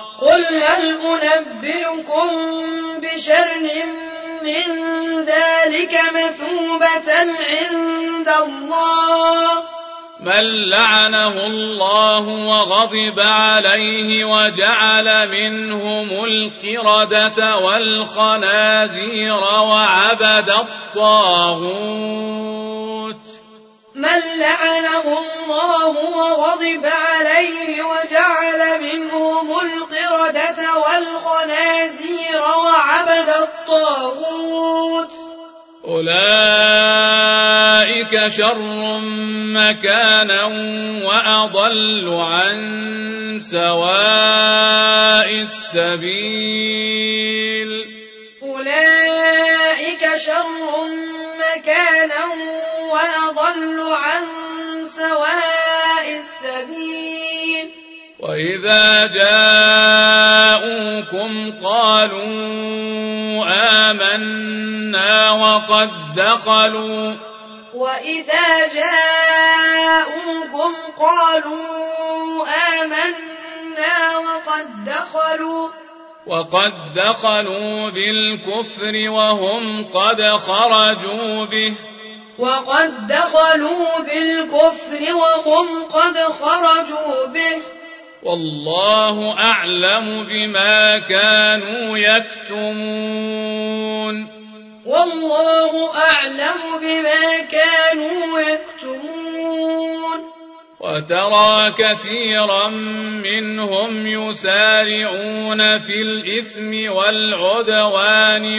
من لعنه الله وغضب عليه وجعل منهم القردة والخنازير وعبد الطاغوت أولئك شر مكانا وأضل عن سواء السبيل مكانا وأضل عن سواء السبيل وإذا جاءوكم قالوا آمنا وإذا جاءوكم قالوا آمنا وقد دخلوا بالكفر وهم قد خرجوا به والله أعلم بما كانوا يكتمون وترى كثيرا منهم يسارعون في الإثم والعدوان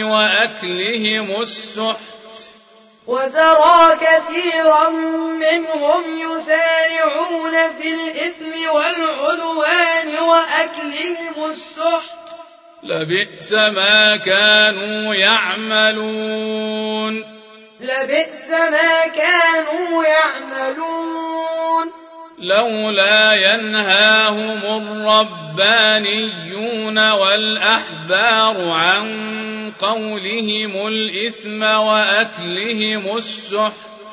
وأكلهم السحت لبئس ما كانوا يعملون لولا ينهاهم الربانيون والأحبار عن قولهم الإثم وأكلهم السحت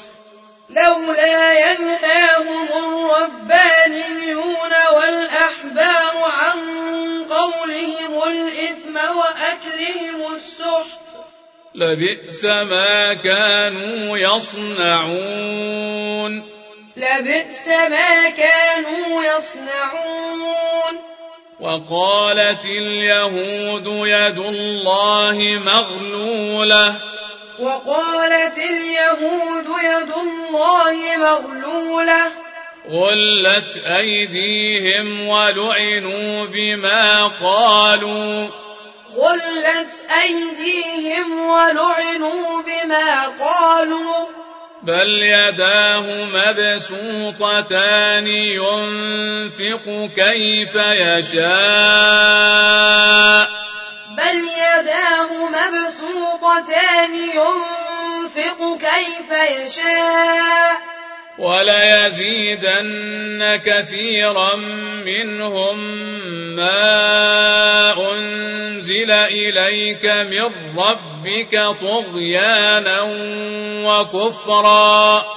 لبئس ما كانوا يصنعون وقالت اليهود يد الله مغلولة غلت أيديهم ولعنوا بما قالوا بل يداه مبسوطتان ينفق كيف يشاء وليزيدن كثيرا منهم ما أنزل إليك من ربك طغيانا وكفرا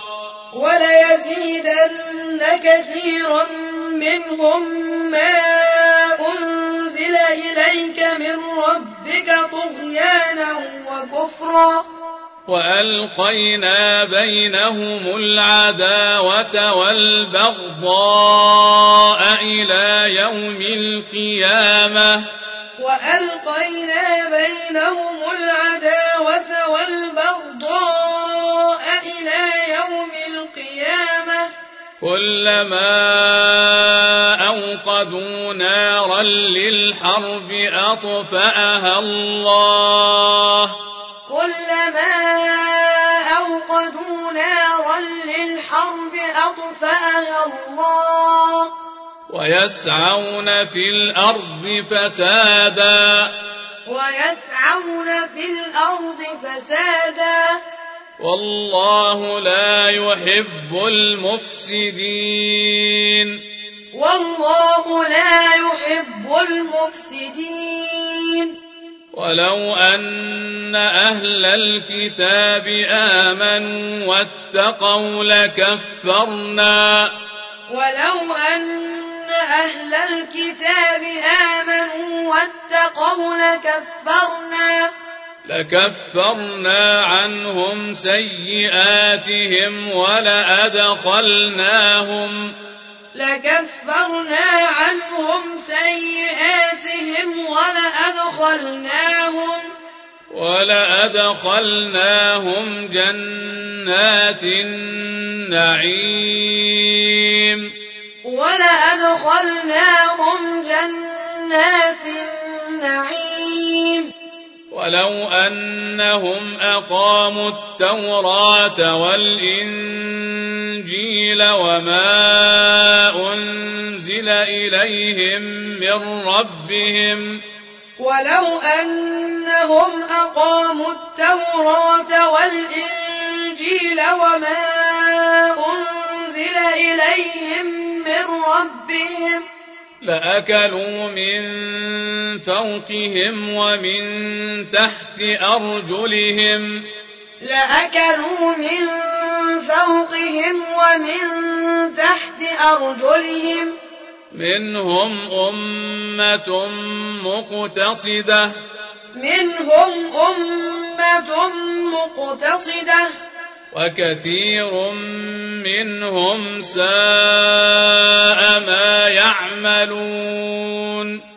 وألقينا بينهم العداوة والبغضاء إلى يوم القيامة كلما أوقدوا نارا للحرب أطفأها الله ويسعون في الأرض فسادا والله لا يحب المفسدين ولو أن أهل الكتاب آمنوا واتقوا لكفرنا عنهم سيئاتهم ولأدخلناهم جنات النعيم ولو أنهم أقاموا التوراة والإنجيل وما أنزل إليهم من ربهم والإنجيل وما أنزل إليهم من ربهم لأكلوا من فوقهم ومن تحت أرجلهم لأكلوا من فوقهم ومن تحت أرجلهم منهم أمة مقتصدة وكثير منهم ساء ما يعملون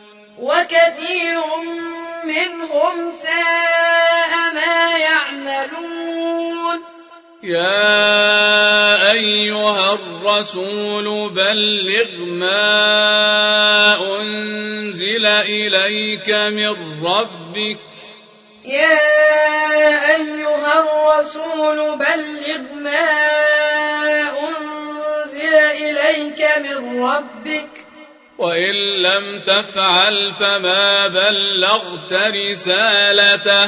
يا أيها الرسول بلغ ما أنزل إليك من ربك وإن لم تفعل فما بلغت رسالته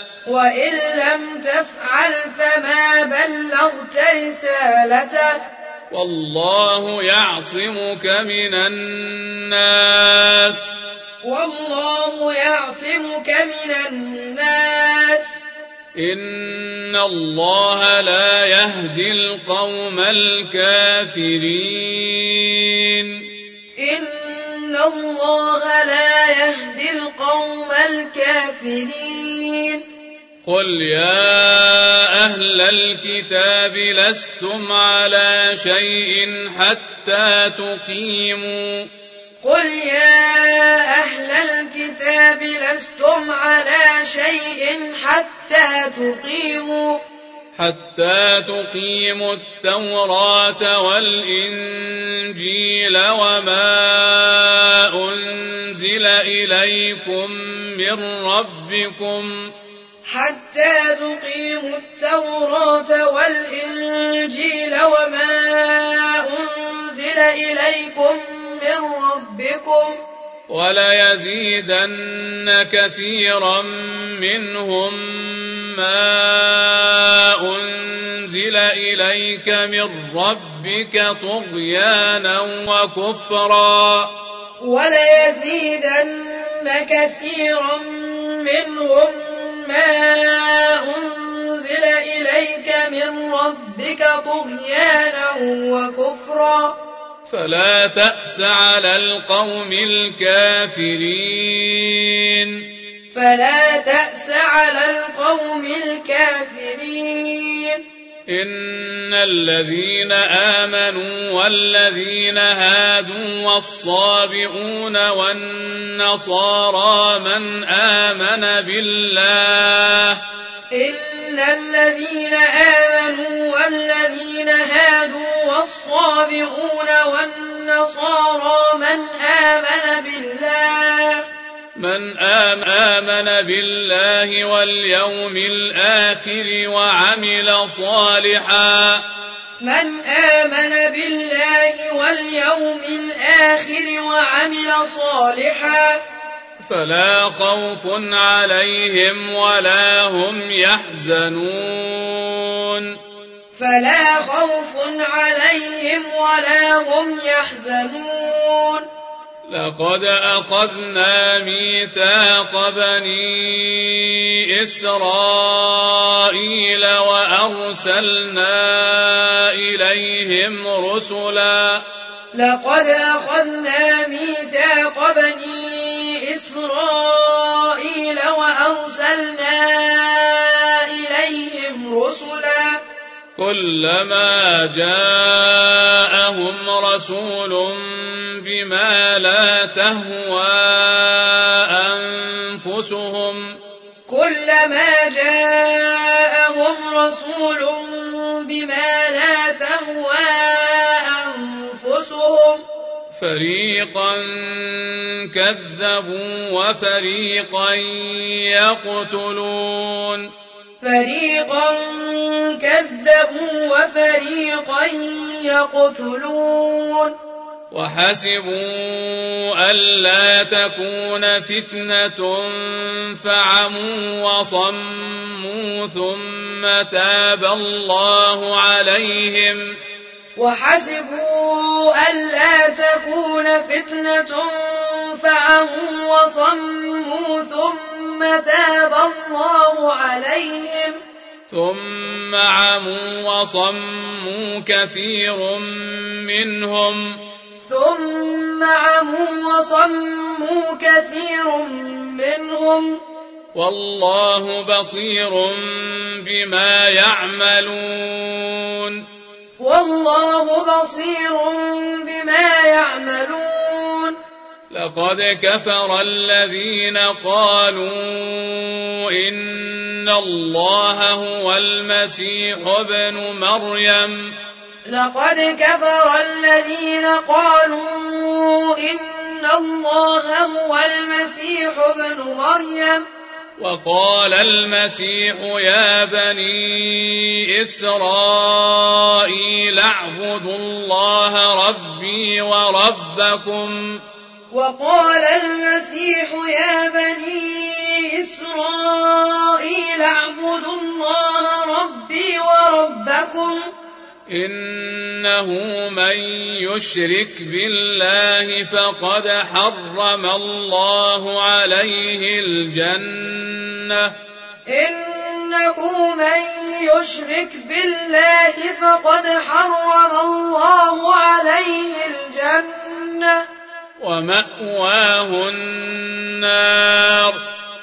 والله يعصمك من الناس إن الله لا يهدي القوم الكافرين قل يا أهل الكتاب لستم على شيء حتى تقيموا التوراة والإنجيل وما أنزل إليكم من ربكم وليزيدن كثيرا منهم ما أنزل إليك من ربك طغيانا وكفرا فلا تأس على القوم الكافرين إن الذين آمنوا والذين هادوا والصابئون والنصارى من آمن بالله من آمن بالله واليوم الآخر وعمل صالحا فلا خوف عليهم ولا هم يحزنون لقد أخذنا ميثاق بني إسرائيل وأرسلنا إليهم رسلا كلما جاءهم رسول بما لا تهوى أنفسهم فريقا كذبوا وفريقا يقتلون وحسبوا ألا تكون فتنة فعموا وصموا ثم تاب الله عليهم وحسبوا ألا تكون فتنة فعموا وصموا ثم تاب الله عليهم ثم عموا وصموا كثير منهم والله بصير بما يعملون لقد كفر الذين قالوا إن الله هو المسيح ابن مريم وقال المسيح يا بني إسرائيل اعبدوا الله ربي وربكم إنه من يشرك بالله فقد حرم الله عليه الجنة ومأواه النار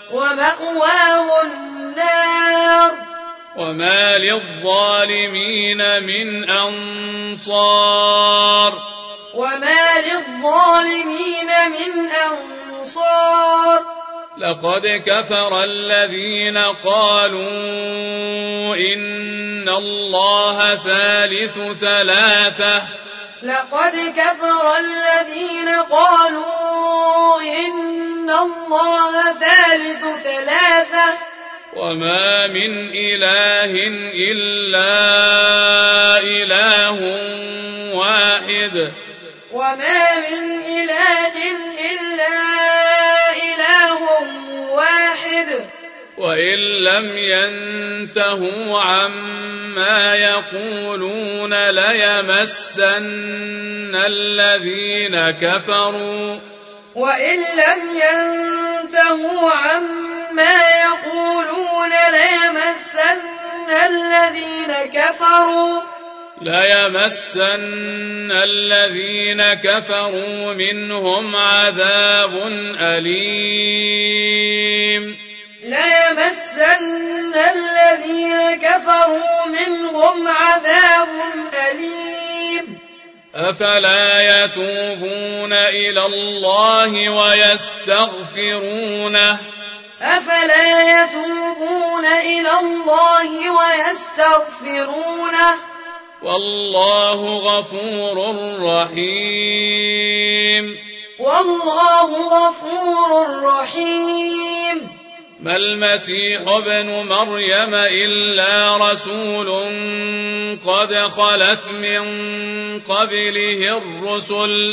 وما للظالمين من أنصار لقد كفر الذين قالوا إن الله ثالث ثلاثة وما من إله إلا إله واحد وإن لم ينتهوا عما يقولون ليمسن الذين كفروا منهم عذاب أليم أفلا يتوبون إلى الله ويستغفرونه والله غفور رحيم ما المسيح ابن مريم إلا رسول قد خلت من قبله الرسل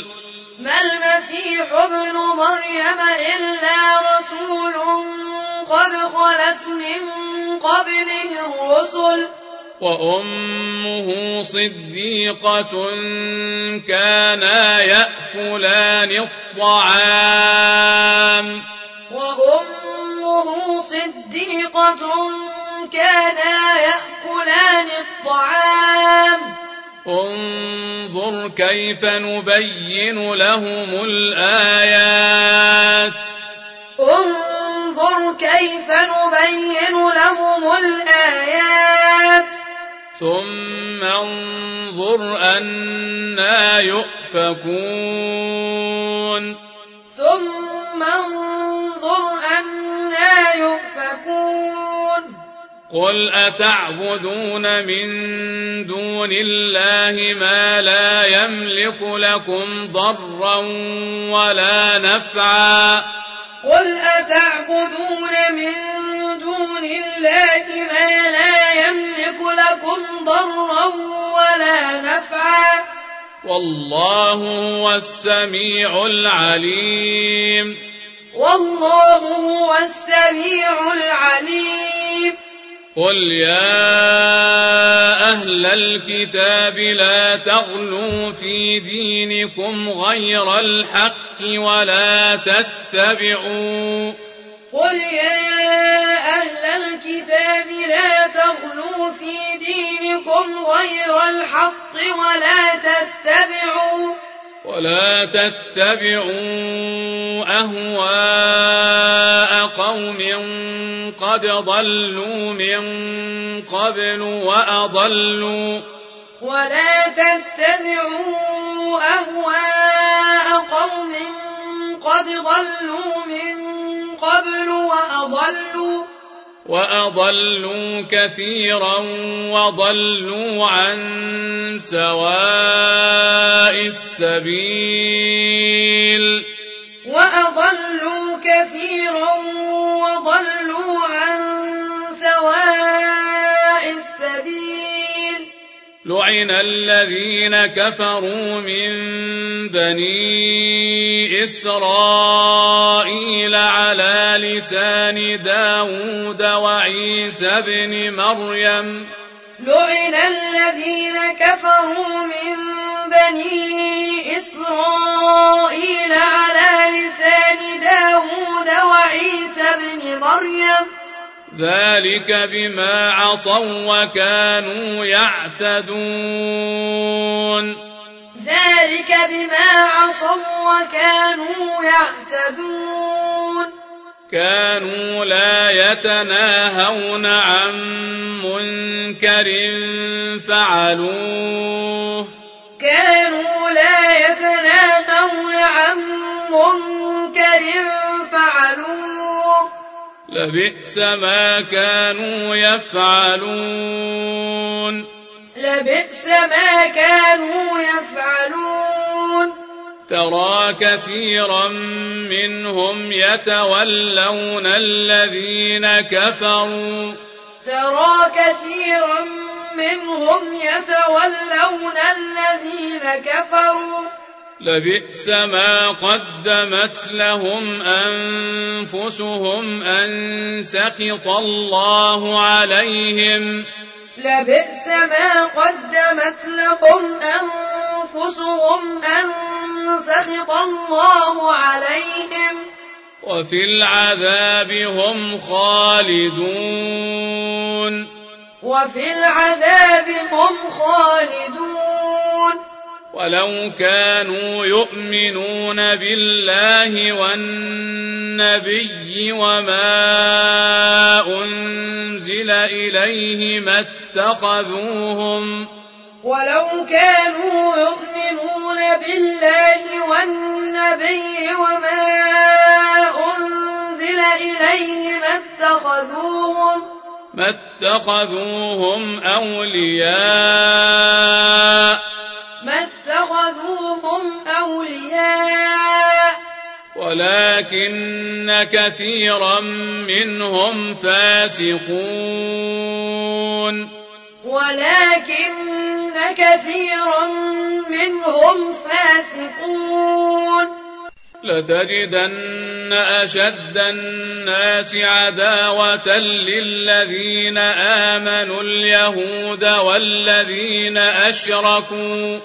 وأمه صديقة كانا يأكلان الطعام انظر كيف نبين لهم الآيات ثم انظر أنى يؤفكون قل أتعبدون من دون الله ما لا يملك لكم ضرا ولا نفعا والله هو السميع العليم. والله هو السميع العليم. قل يا أهل الكتاب لا تغلوا في دينكم غير الحق ولا تتبعوا قل يا أهل الكتاب لا تغلوا في دينكم غير الحق ولا تتبعوا أهواء قوم قد ضلوا من قبل وأضلوا وأضلوا كثيرا وضلوا عن سواء السبيل. لعن الذين كفروا من بني إسرائيل على لسان داود وعيسى بن مريم. لعن الذين كفروا من بني إسرائيل على لسان داود وعيسى بن مريم. ذلك بما عصوا وكانوا يعتدون. كانوا لا يتناهون عن منكر فعلوه. لبئس ما كانوا يفعلون. ترى كثيرا منهم يتولون الذين كفروا. لبئس ما قدمت لهم أنفسهم أن سخط الله عليهم. وفي العذاب هم خالدون. ولو كانوا يؤمنون بالله والنبي وما أنزل إليه ما اتخذوهم. ما اتخذوهم أولياء. ولكن كثيرا منهم فاسقون. لتجدن أشد الناس عداوة للذين آمنوا اليهود والذين أشركوا.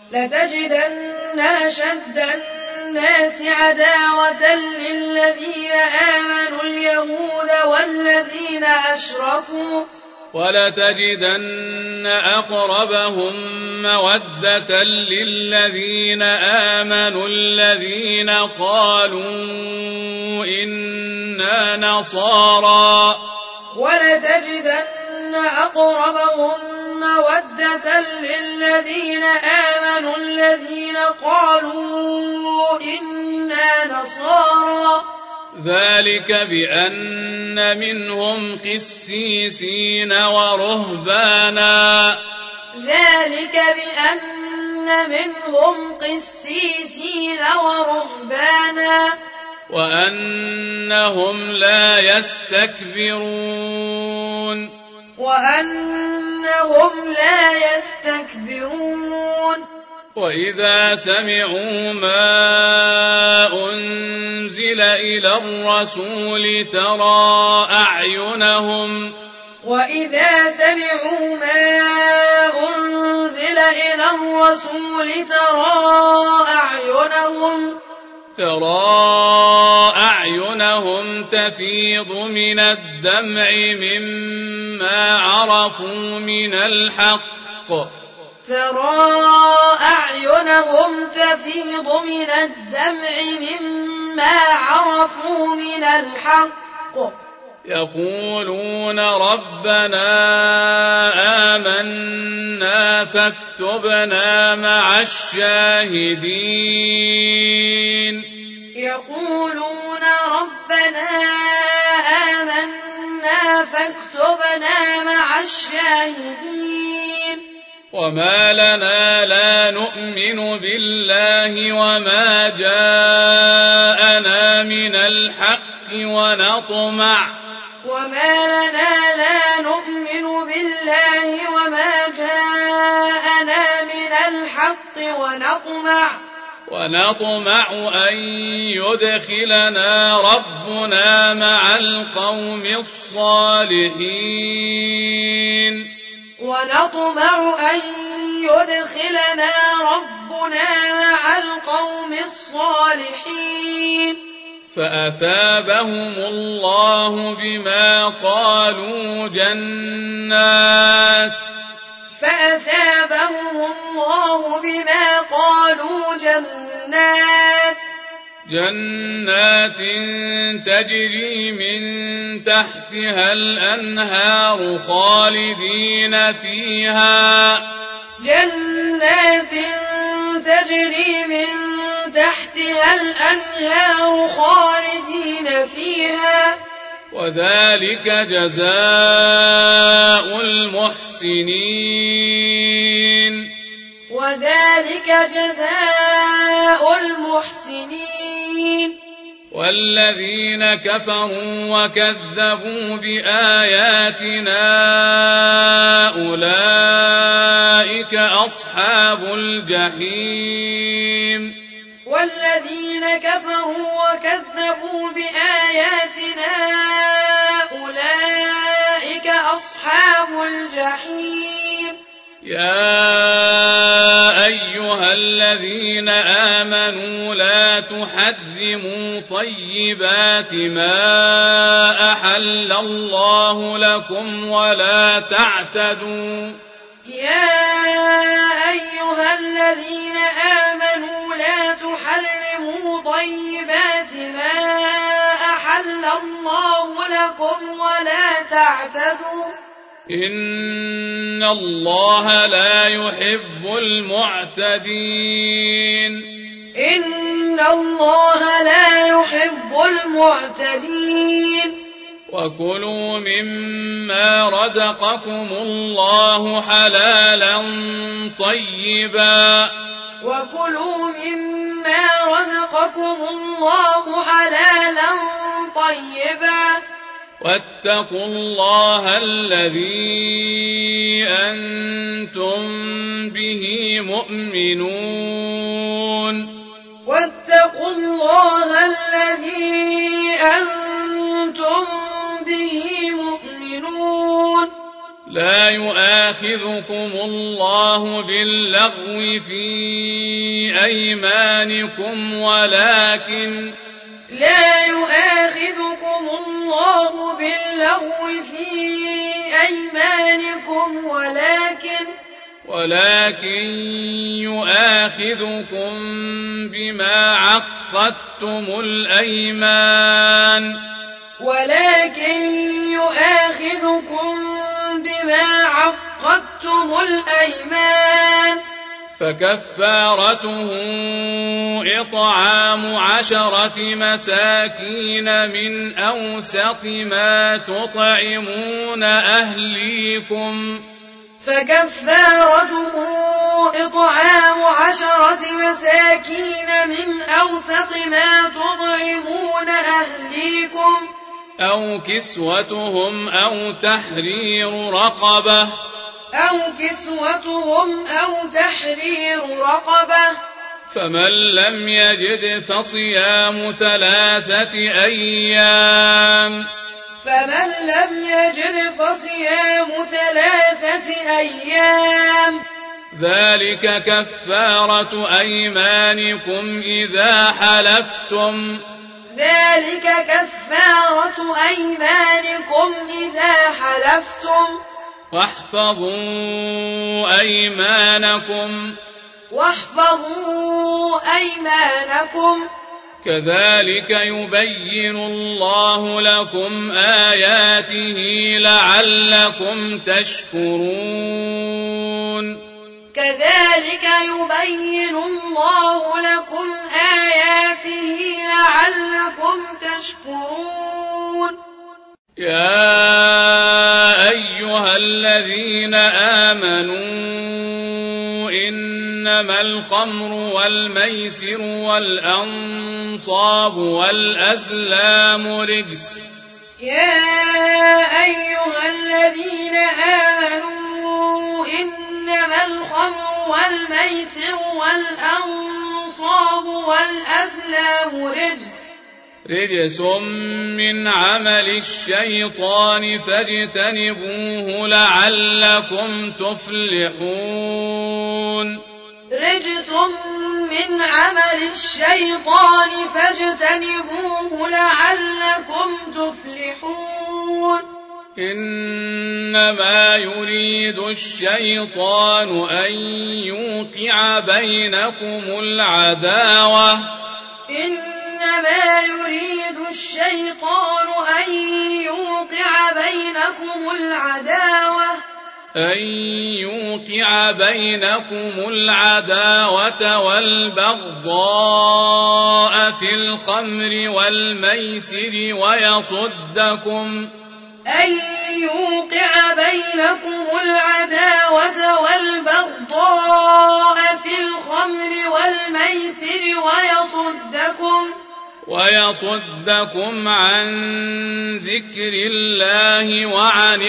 ولتجدن أقربهم مودة للذين آمنوا الذين قالوا إنا نصارى. ذلك بأن منهم قسيسين ورهبانا. وأنهم لا يستكبرون. وإذا سمعوا ما أنزل إلى الرسول ترى أعينهم ترى أعينهم تفيض من الدمع مما عرفوا من الحق يقولون ربنا آمنا فاكتبنا مع الشاهدين وما لنا لا نؤمن بالله وما جاءنا من الحق ونطمع أن يدخلنا ربنا مع القوم الصالحين فأثابهم الله بما قالوا جنات تجري من تحتها الأنهار خالدين فيها وذلك جزاء المحسنين والذين كفروا وكذبوا بآياتنا أولئك أصحاب الجحيم يا أيها الذين آمنوا لا تحرموا طيبات ما أحل الله لكم ولا تعتدوا إن الله لا يحب المعتدين وكلوا مما رزقكم الله حلالا طيبا واتقوا الله الذي أنتم به مؤمنون لا يؤاخذكم الله باللغو في أيمانكم ولكن يؤاخذكم بما عقدتم الأيمان فكفارته إطعام 10 مساكين من أوسط ما تطعمون أهليكم أو كسوتهم أو تحرير رقبة أو كسوتهم أو تحرير رقبة. فمن لم يجد فصيام 3 أيام. فمن لم يجد فصيام 3 أيام. ذلك كفارة أيمانكم إذا حلفتم. ذلك كفارة أيمانكم إذا حلفتم. واحفظوا أيمانكم. واحفظوا أيمانكم. كذلك يبين الله لكم آياته لعلكم تشكرون. كذلك يبين الله لكم آياته لعلكم تشكرون. يا أيها الذين آمنوا إنما الخمر والميسر والأنصاب والأزلام رجس. يا أيها الذين آمنوا إنما الخمر والميسر والأنصاب والأزلام رجس من عمل الشيطان فاجتنبوه لعلكم تفلحون. رجس من عمل الشيطان فاجتنبوه لعلكم تفلحون. إنما يريد الشيطان أن يوقع بينكم العداوة. إنما يريد الشيطان أن يوقع بينكم العداوة والبغضاء في الخمر والميسر ويصدكم ويصدكم عن ذكر الله وعن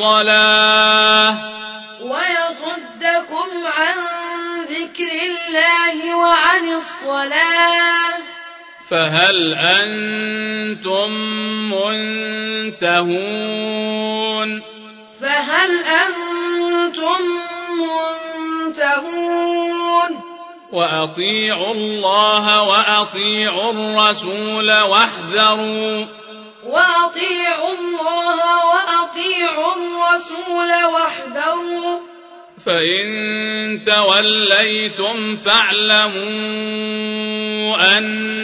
الصلاة فهل أنتم منتهون؟ وأطيعوا الله وأطيعوا الرسول واحذروا. فإن توليتم فاعلموا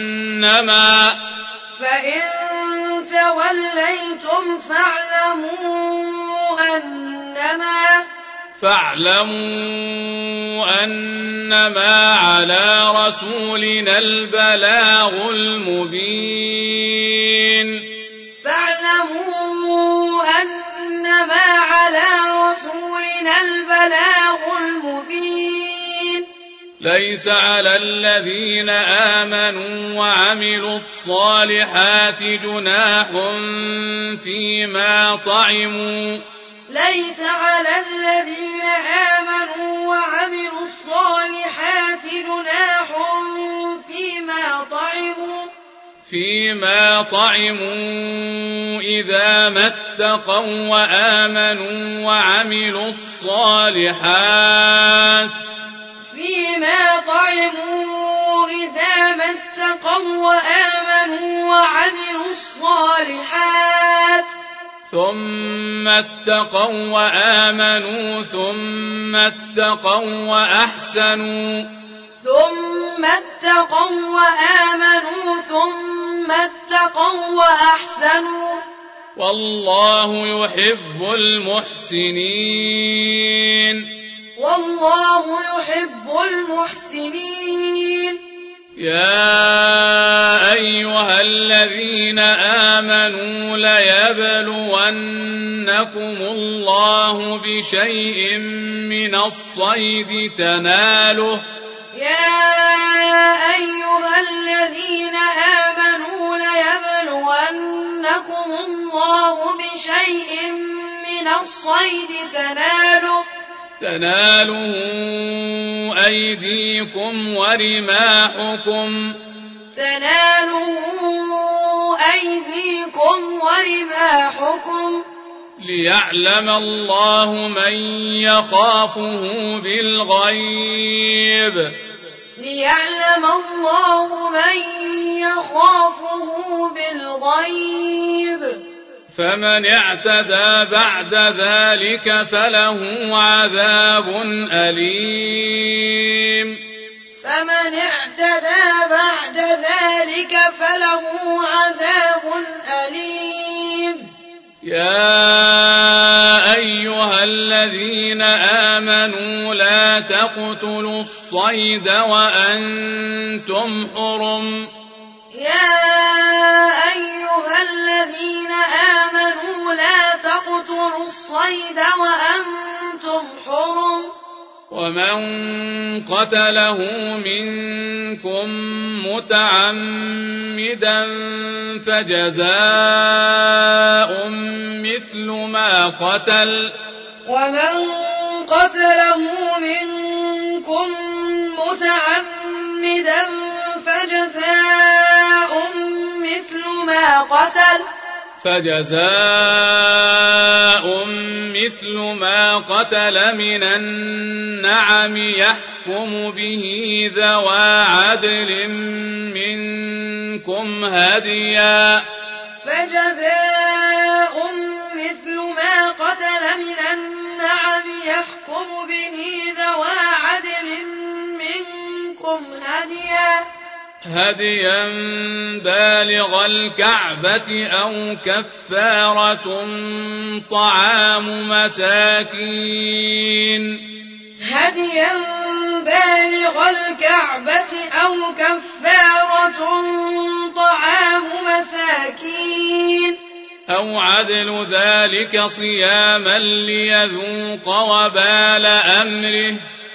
أنما على رسولنا البلاغ المبين. ليس على الذين آمنوا وعملوا الصالحات جناح فيما طعموا. إذا ما اتقوا وآمنوا وعملوا الصالحات. ثم اتقوا وآمنوا ثم اتقوا وأحسنوا والله يحب المحسنين. يا أيها الذين آمنوا ليبلونكم الله بشيء من الصيد تناله. تناله أيديكم ورماحكم ليعلم الله من يخافه بالغيب فمن اعتدى بعد ذلك فله عذاب أليم يا أيها الذين آمنوا لا تقتلوا الصيد وأنتم حرم ومن قتله منكم متعمدا فجزاء مثل ما قتل من النعم يحكم به ذوى عدل منكم هديا هديا بالغ الكعبة أو كفارة طعام مساكين أو عدل ذلك صياما ليذوق وبال أمره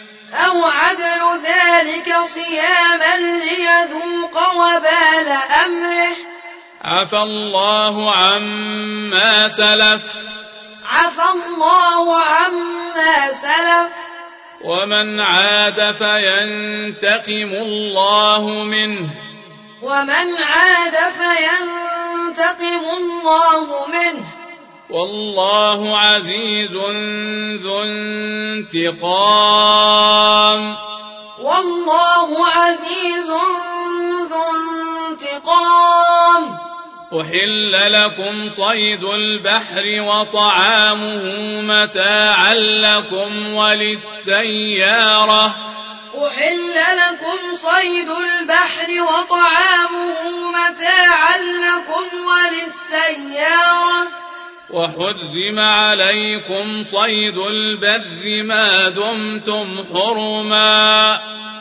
عفى الله عما سلف ومن عاد فينتقم الله منه والله عزيز ذو انتقام أحل لكم صيد البحر وطعامه متاعا لكم وللسيارة وحرم عليكم صيد البر ما دمتم حرما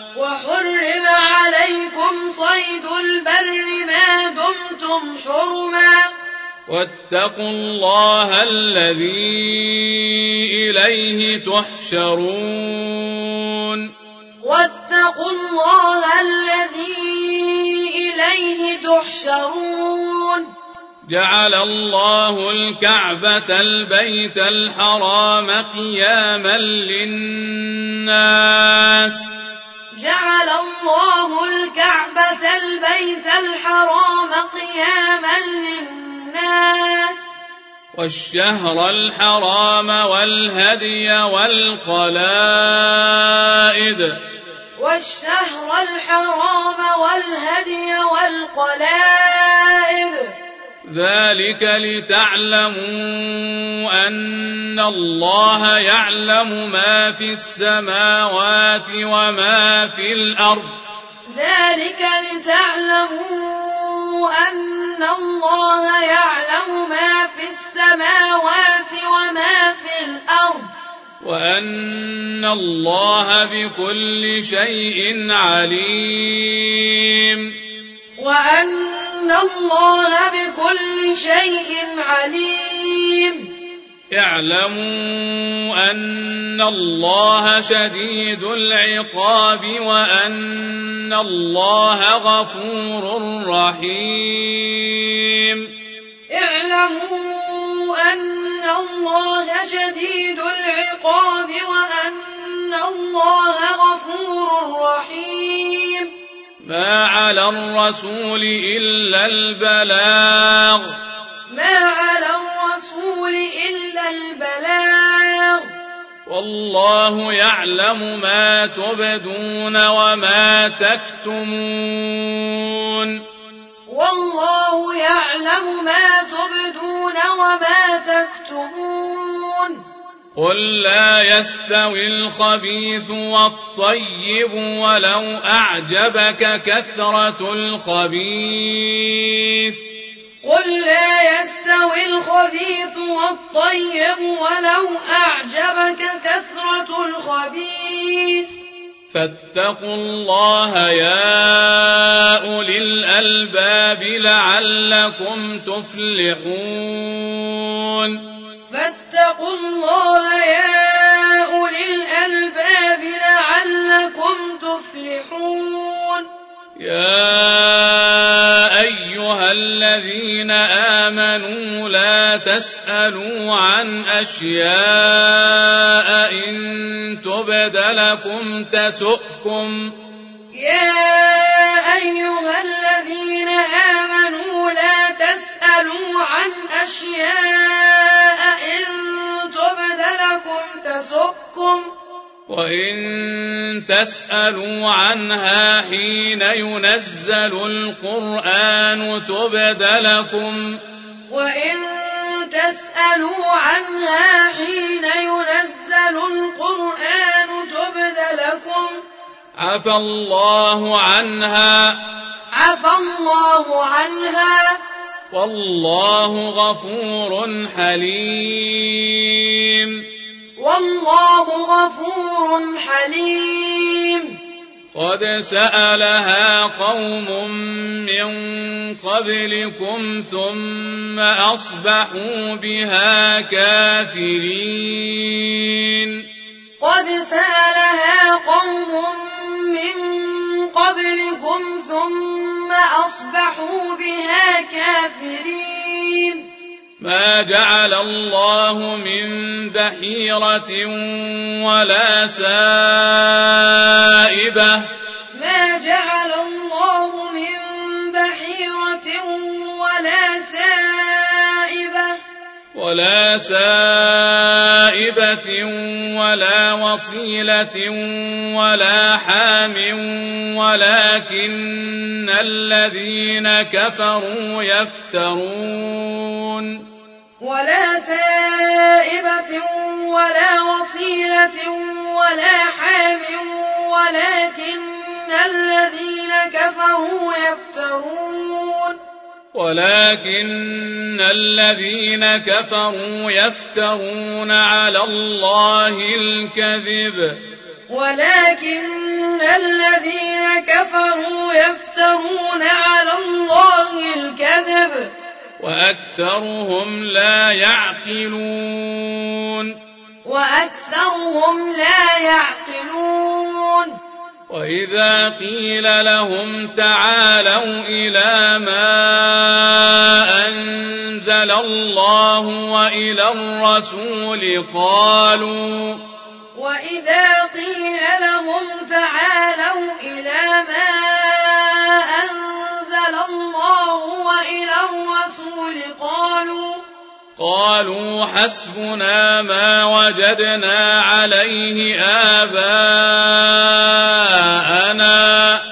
واتقوا الله الذي إليه تحشرون جعل الله الكعبة البيت الحرام قياما للناس والشهر الحرام والهدي والقلائد ذلك لتعلموا أن الله يعلم ما في السماوات وما في الأرض وأن الله بكل شيء عليم اعلموا أن الله شديد العقاب وأن الله غفور رحيم اعلموا أن الله شديد العقاب وأن وأن الله غفور رحيم. ما على الرسول إلا البلاغ والله يعلم ما تبدون وما تكتمون. قل لا يستوي الخبيث والطيب ولو أعجبك كثرة الخبيث فاتقوا الله يا أولي الألباب لعلكم تفلحون. يا أيها الذين آمنوا لا تسألوا عن أشياء إن تبد لكم تسؤكم وإن تسألوا عنها حين ينزل القرآن تبد لكم عفى الله عنها والله غفور حليم. قد سألها قوم من قبلكم ثم أصبحوا بها كافرين. ما جعل الله من بحيرة ولا سائبة ولا وصيلة ولا حام ولكن الذين كفروا يفترون. ولكن الذين كفروا يفترون على الله الكذب وأكثرهم لا يعقلون. وإذا قيل لهم تعالوا إلى ما أنزل الله وإلى الرسول قالوا حسبنا ما وجدنا عليه آباءنا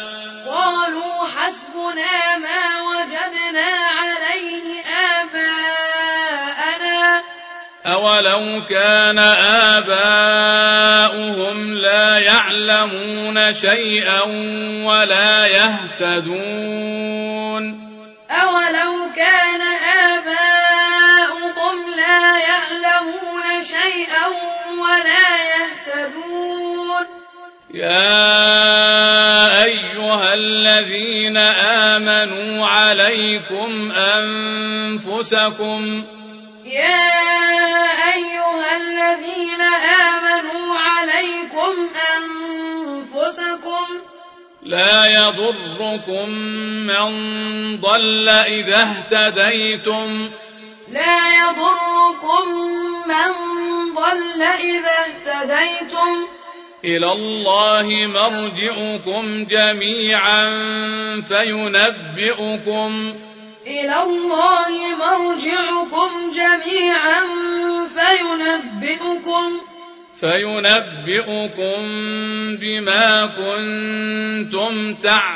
أولو كان آباؤهم لا يعلمون شيئا ولا يهتدون. يا أيها الذين آمنوا عليكم أنفسكم لا يضركم من ضل إذا اهتديتم إلى الله مرجعكم جميعا فينبئكم بما كنتم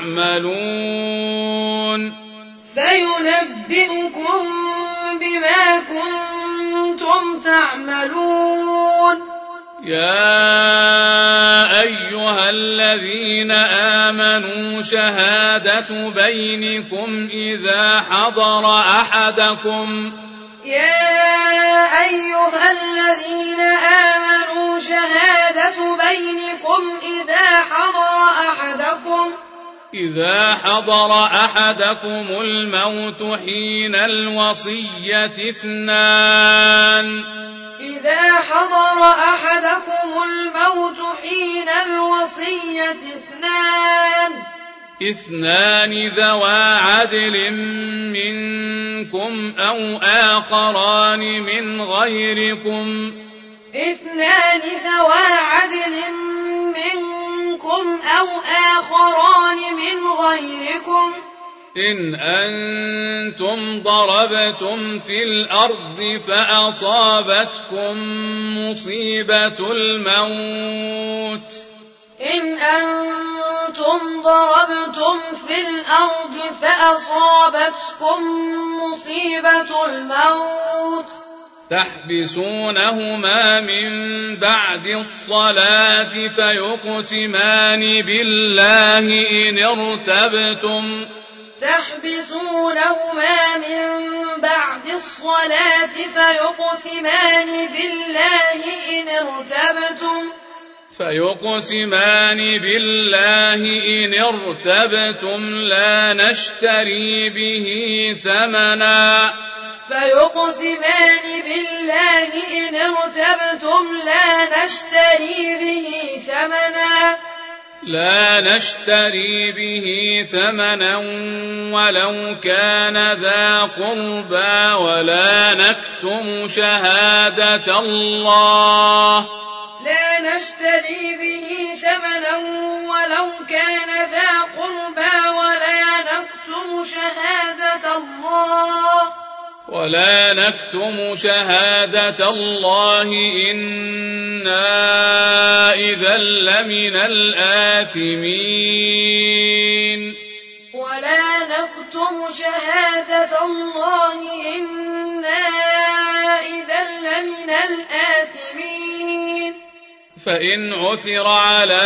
تعملون يا أيها الذين آمنوا شهادة بينكم إذا حضر أحدكم الموت حين الوصية اثنان ذوى عدل منكم أو آخران من غيركم إن أنتم ضربتم في الأرض فأصابتكم مصيبة الموت تحبسونهما من بعد الصلاة فيقسمان بالله إن ارتبتم لا نشتري به ثمنا ولو كان ذا قربى ولا نكتم شهادة الله إنا إذا لمن الآثمين فإن عثر على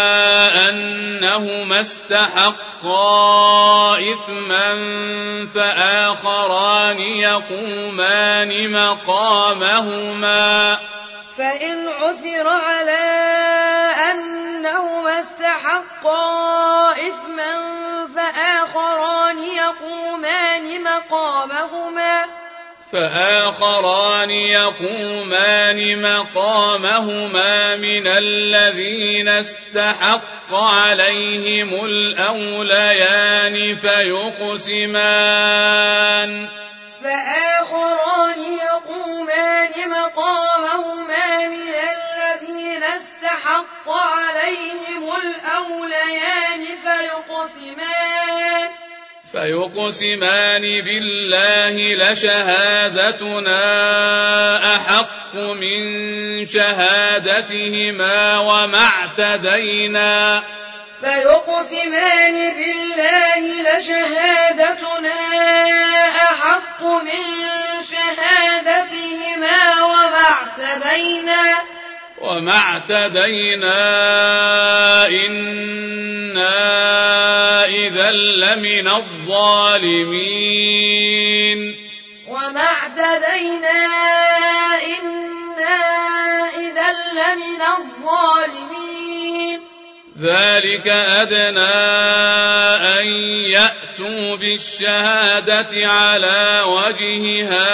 أنهما استحقا إثما فآخران يقومان مقامهما من الذين استحق عليهم الأوليان فيقسمان بالله لشهادتنا أحق من شهادتهما وما اعتدينا إنا إذا لمن الظالمين ذلك أدنى أن يأتوا بالشهادة على وجهها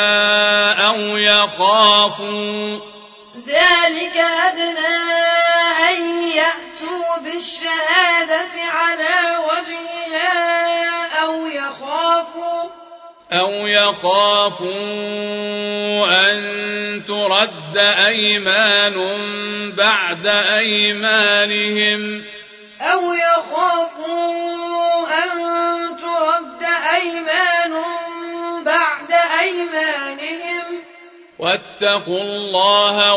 أو يخافوا أن ترد أيمان بعد أيمانهم أو يخافوا أن ترد أيمان بعد أيمانهم واتقوا الله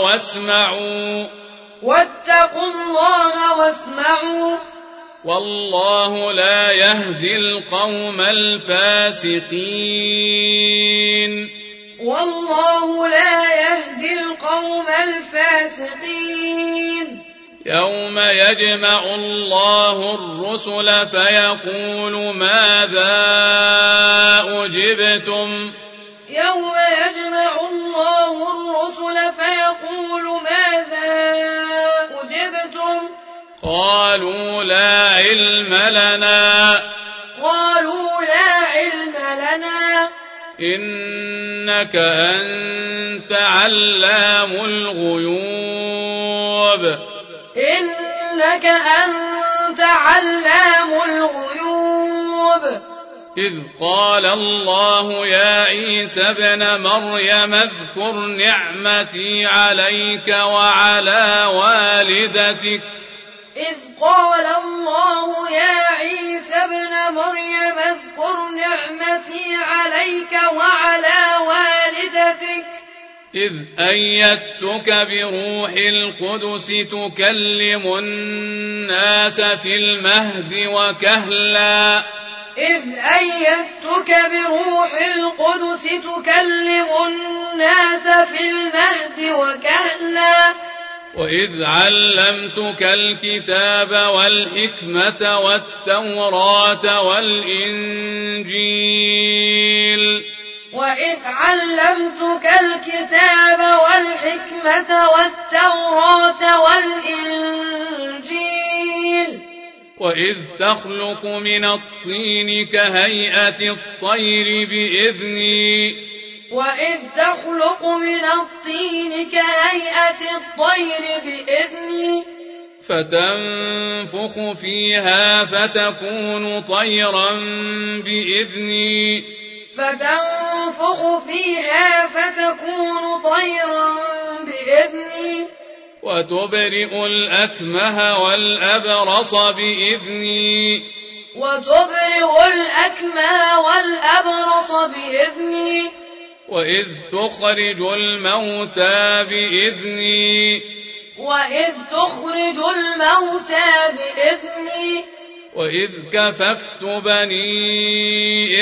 واسمعوا والله لا يهدي القوم الفاسقين يوم يجمع الله الرسل فيقول ماذا أجبتم قالوا لا علم لنا إنك أنت علام الغيوب إذ قال الله يا عيسى ابن مريم اذكر نعمتي عليك وعلى والدتك إذ أيدتك بروح القدس تكلم الناس في المهد وكهلا وإذ علمتك الكتاب والحكمة والتوراة والإنجيل وإذ تخلق من الطين كهيئة الطير بإذني فتنفخ فيها فتكون طيرا بإذني وتبرئ الأكمه والأبرص بإذني وإذ تخرج الموتى بإذني وإذ كففت بني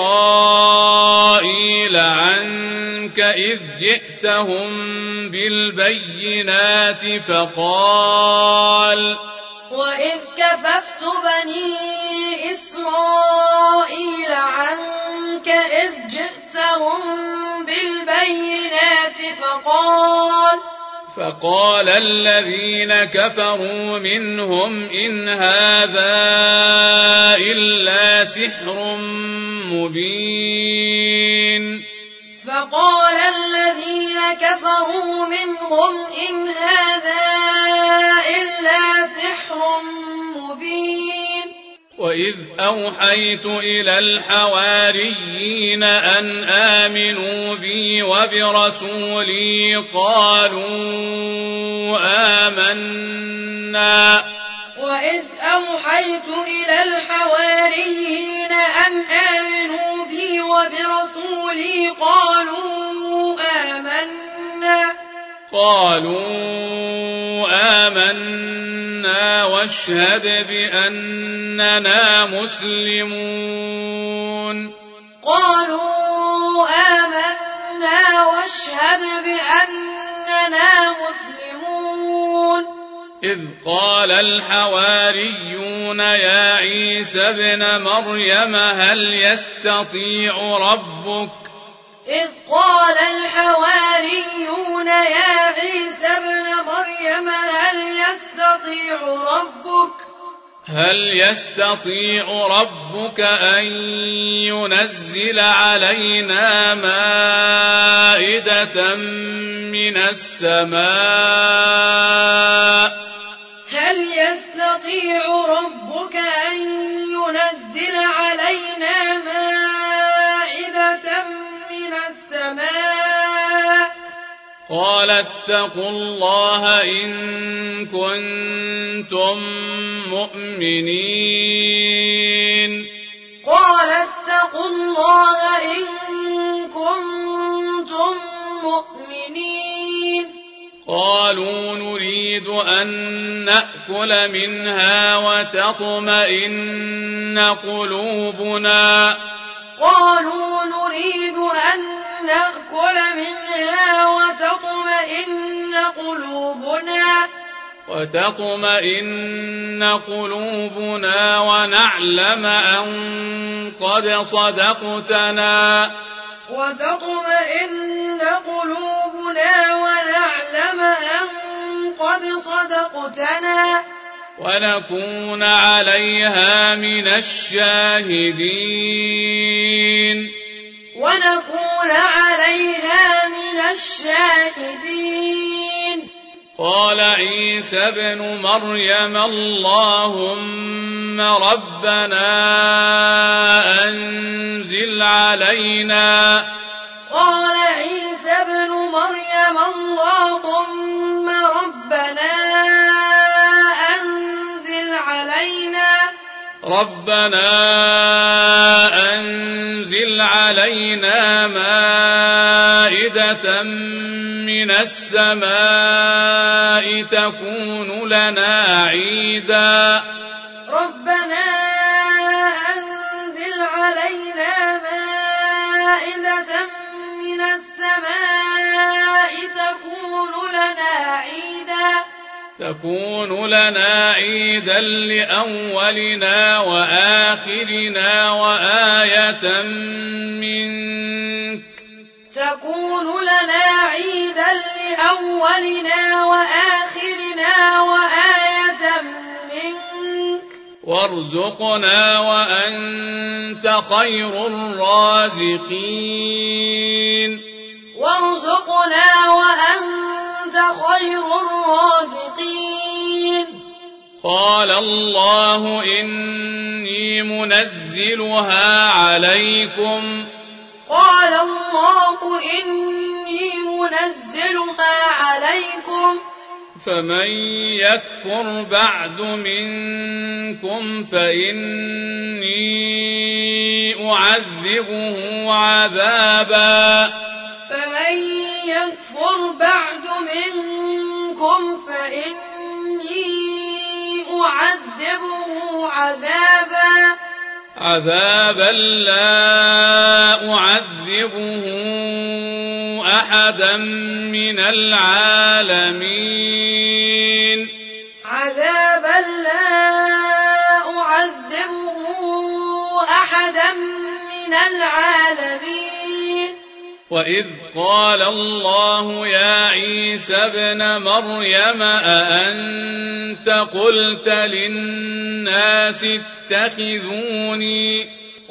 إسرائيل عنك إذ جئتهم بالبينات فقال الذين كفروا منهم إن هذا إلا سحر مبين وإذ أوحيت إلى الحواريين أن آمنوا بي وبرسولي قالوا آمنا واشهد بأننا مسلمون إذ قال الحواريون يا عيسى ابن مريم هل يستطيع ربك أن ينزل علينا مائدة من السماء قال اتقوا الله إن كنتم مؤمنين قال اتقوا الله إن كنتم مؤمنين قالوا نريد أن نأكل منها وتطمئن قلوبنا قالوا نريد أن نأكل منها وتطمئن قلوبنا ونعلم أن قد صدقتنا ونكون عليها من الشاهدين قال عيسى ابن مريم اللهم ربنا أنزل علينا مائدة من السماء تكون لنا عيدا لأولنا وآخرنا وآية منك وارزقنا وأنت خير الرازقين قال الله إني منزلها عليكم فمن يكفر بعد منكم فإني أعذبه عذابا لا أعذبه أحدا من العالمين وإذ قال الله يا عيسى ابن مريم أأنت قلت للناس اتخذوني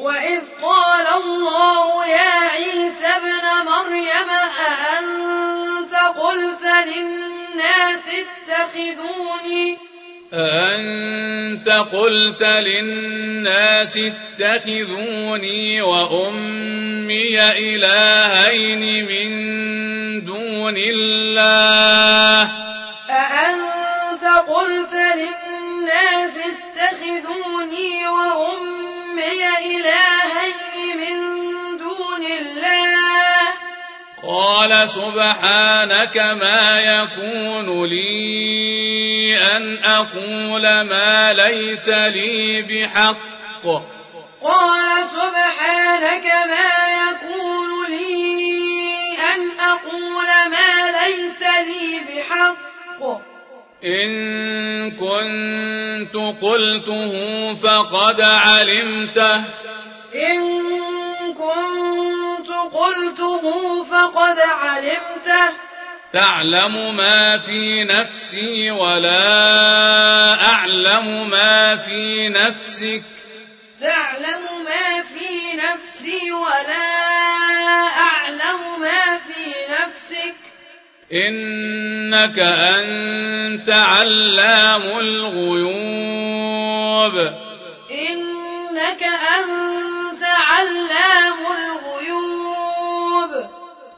أأنت قلت للناس اتخذوني وأمي إلهين من دون الله قال سبحانك ما يكون لي أن أقول ما ليس لي بحق إن كنت قلته فقد علمته تعلم ما في نفسي ولا أعلم ما في نفسك إنك أنت علام الغيوب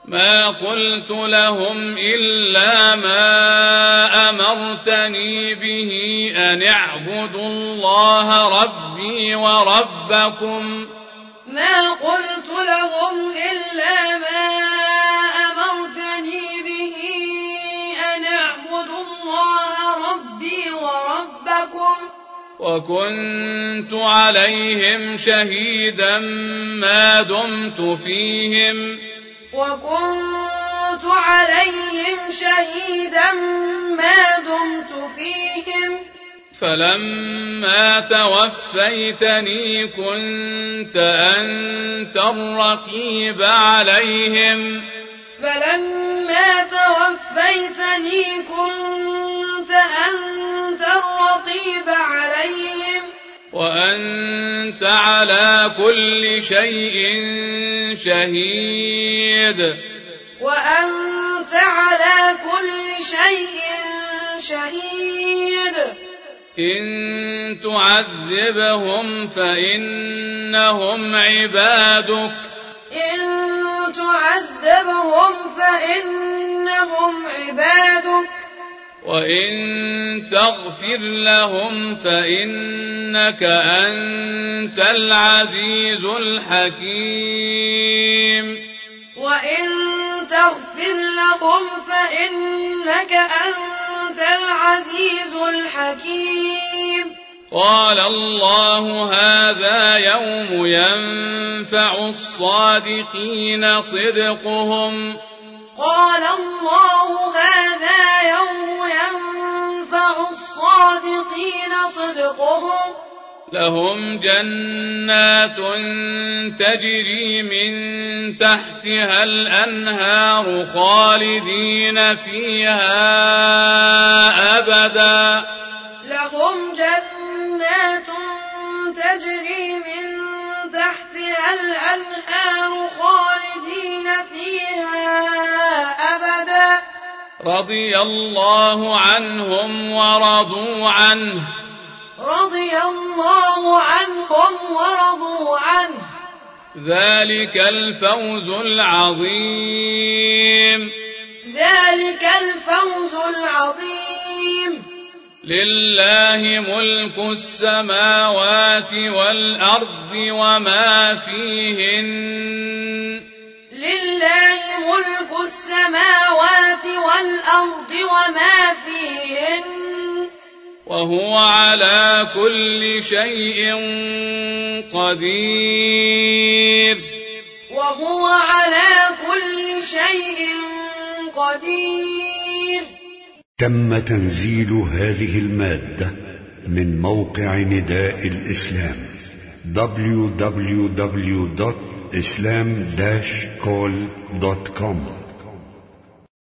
ما قلت لهم إلا ما أمرتني به أن اعبدوا الله ربي وربكم ما قلت لهم إلا ما أمرتني به أن اعبدوا الله ربي وربكم وكنت عليهم شهيدا ما دمت فيهم ما دمت فيهم فلما توفيتني كنت أنت الرقيب عليهم وأنت على كل شيء شهيد إن تعذبهم فإنهم عبادك وإن تغفر لهم فإنك أنت العزيز الحكيم قال الله هذا يوم ينفع الصادقين صدقهم لهم جنات تجري من تحتها الأنهار خالدين فيها أبدا رضي الله عنهم ورضوا عنه ذلك الفوز العظيم لله ملك السماوات والأرض وما فيهن وهو على كل شيء قدير تم تنزيل هذه المادة من موقع نداء الإسلام www.islam-call.com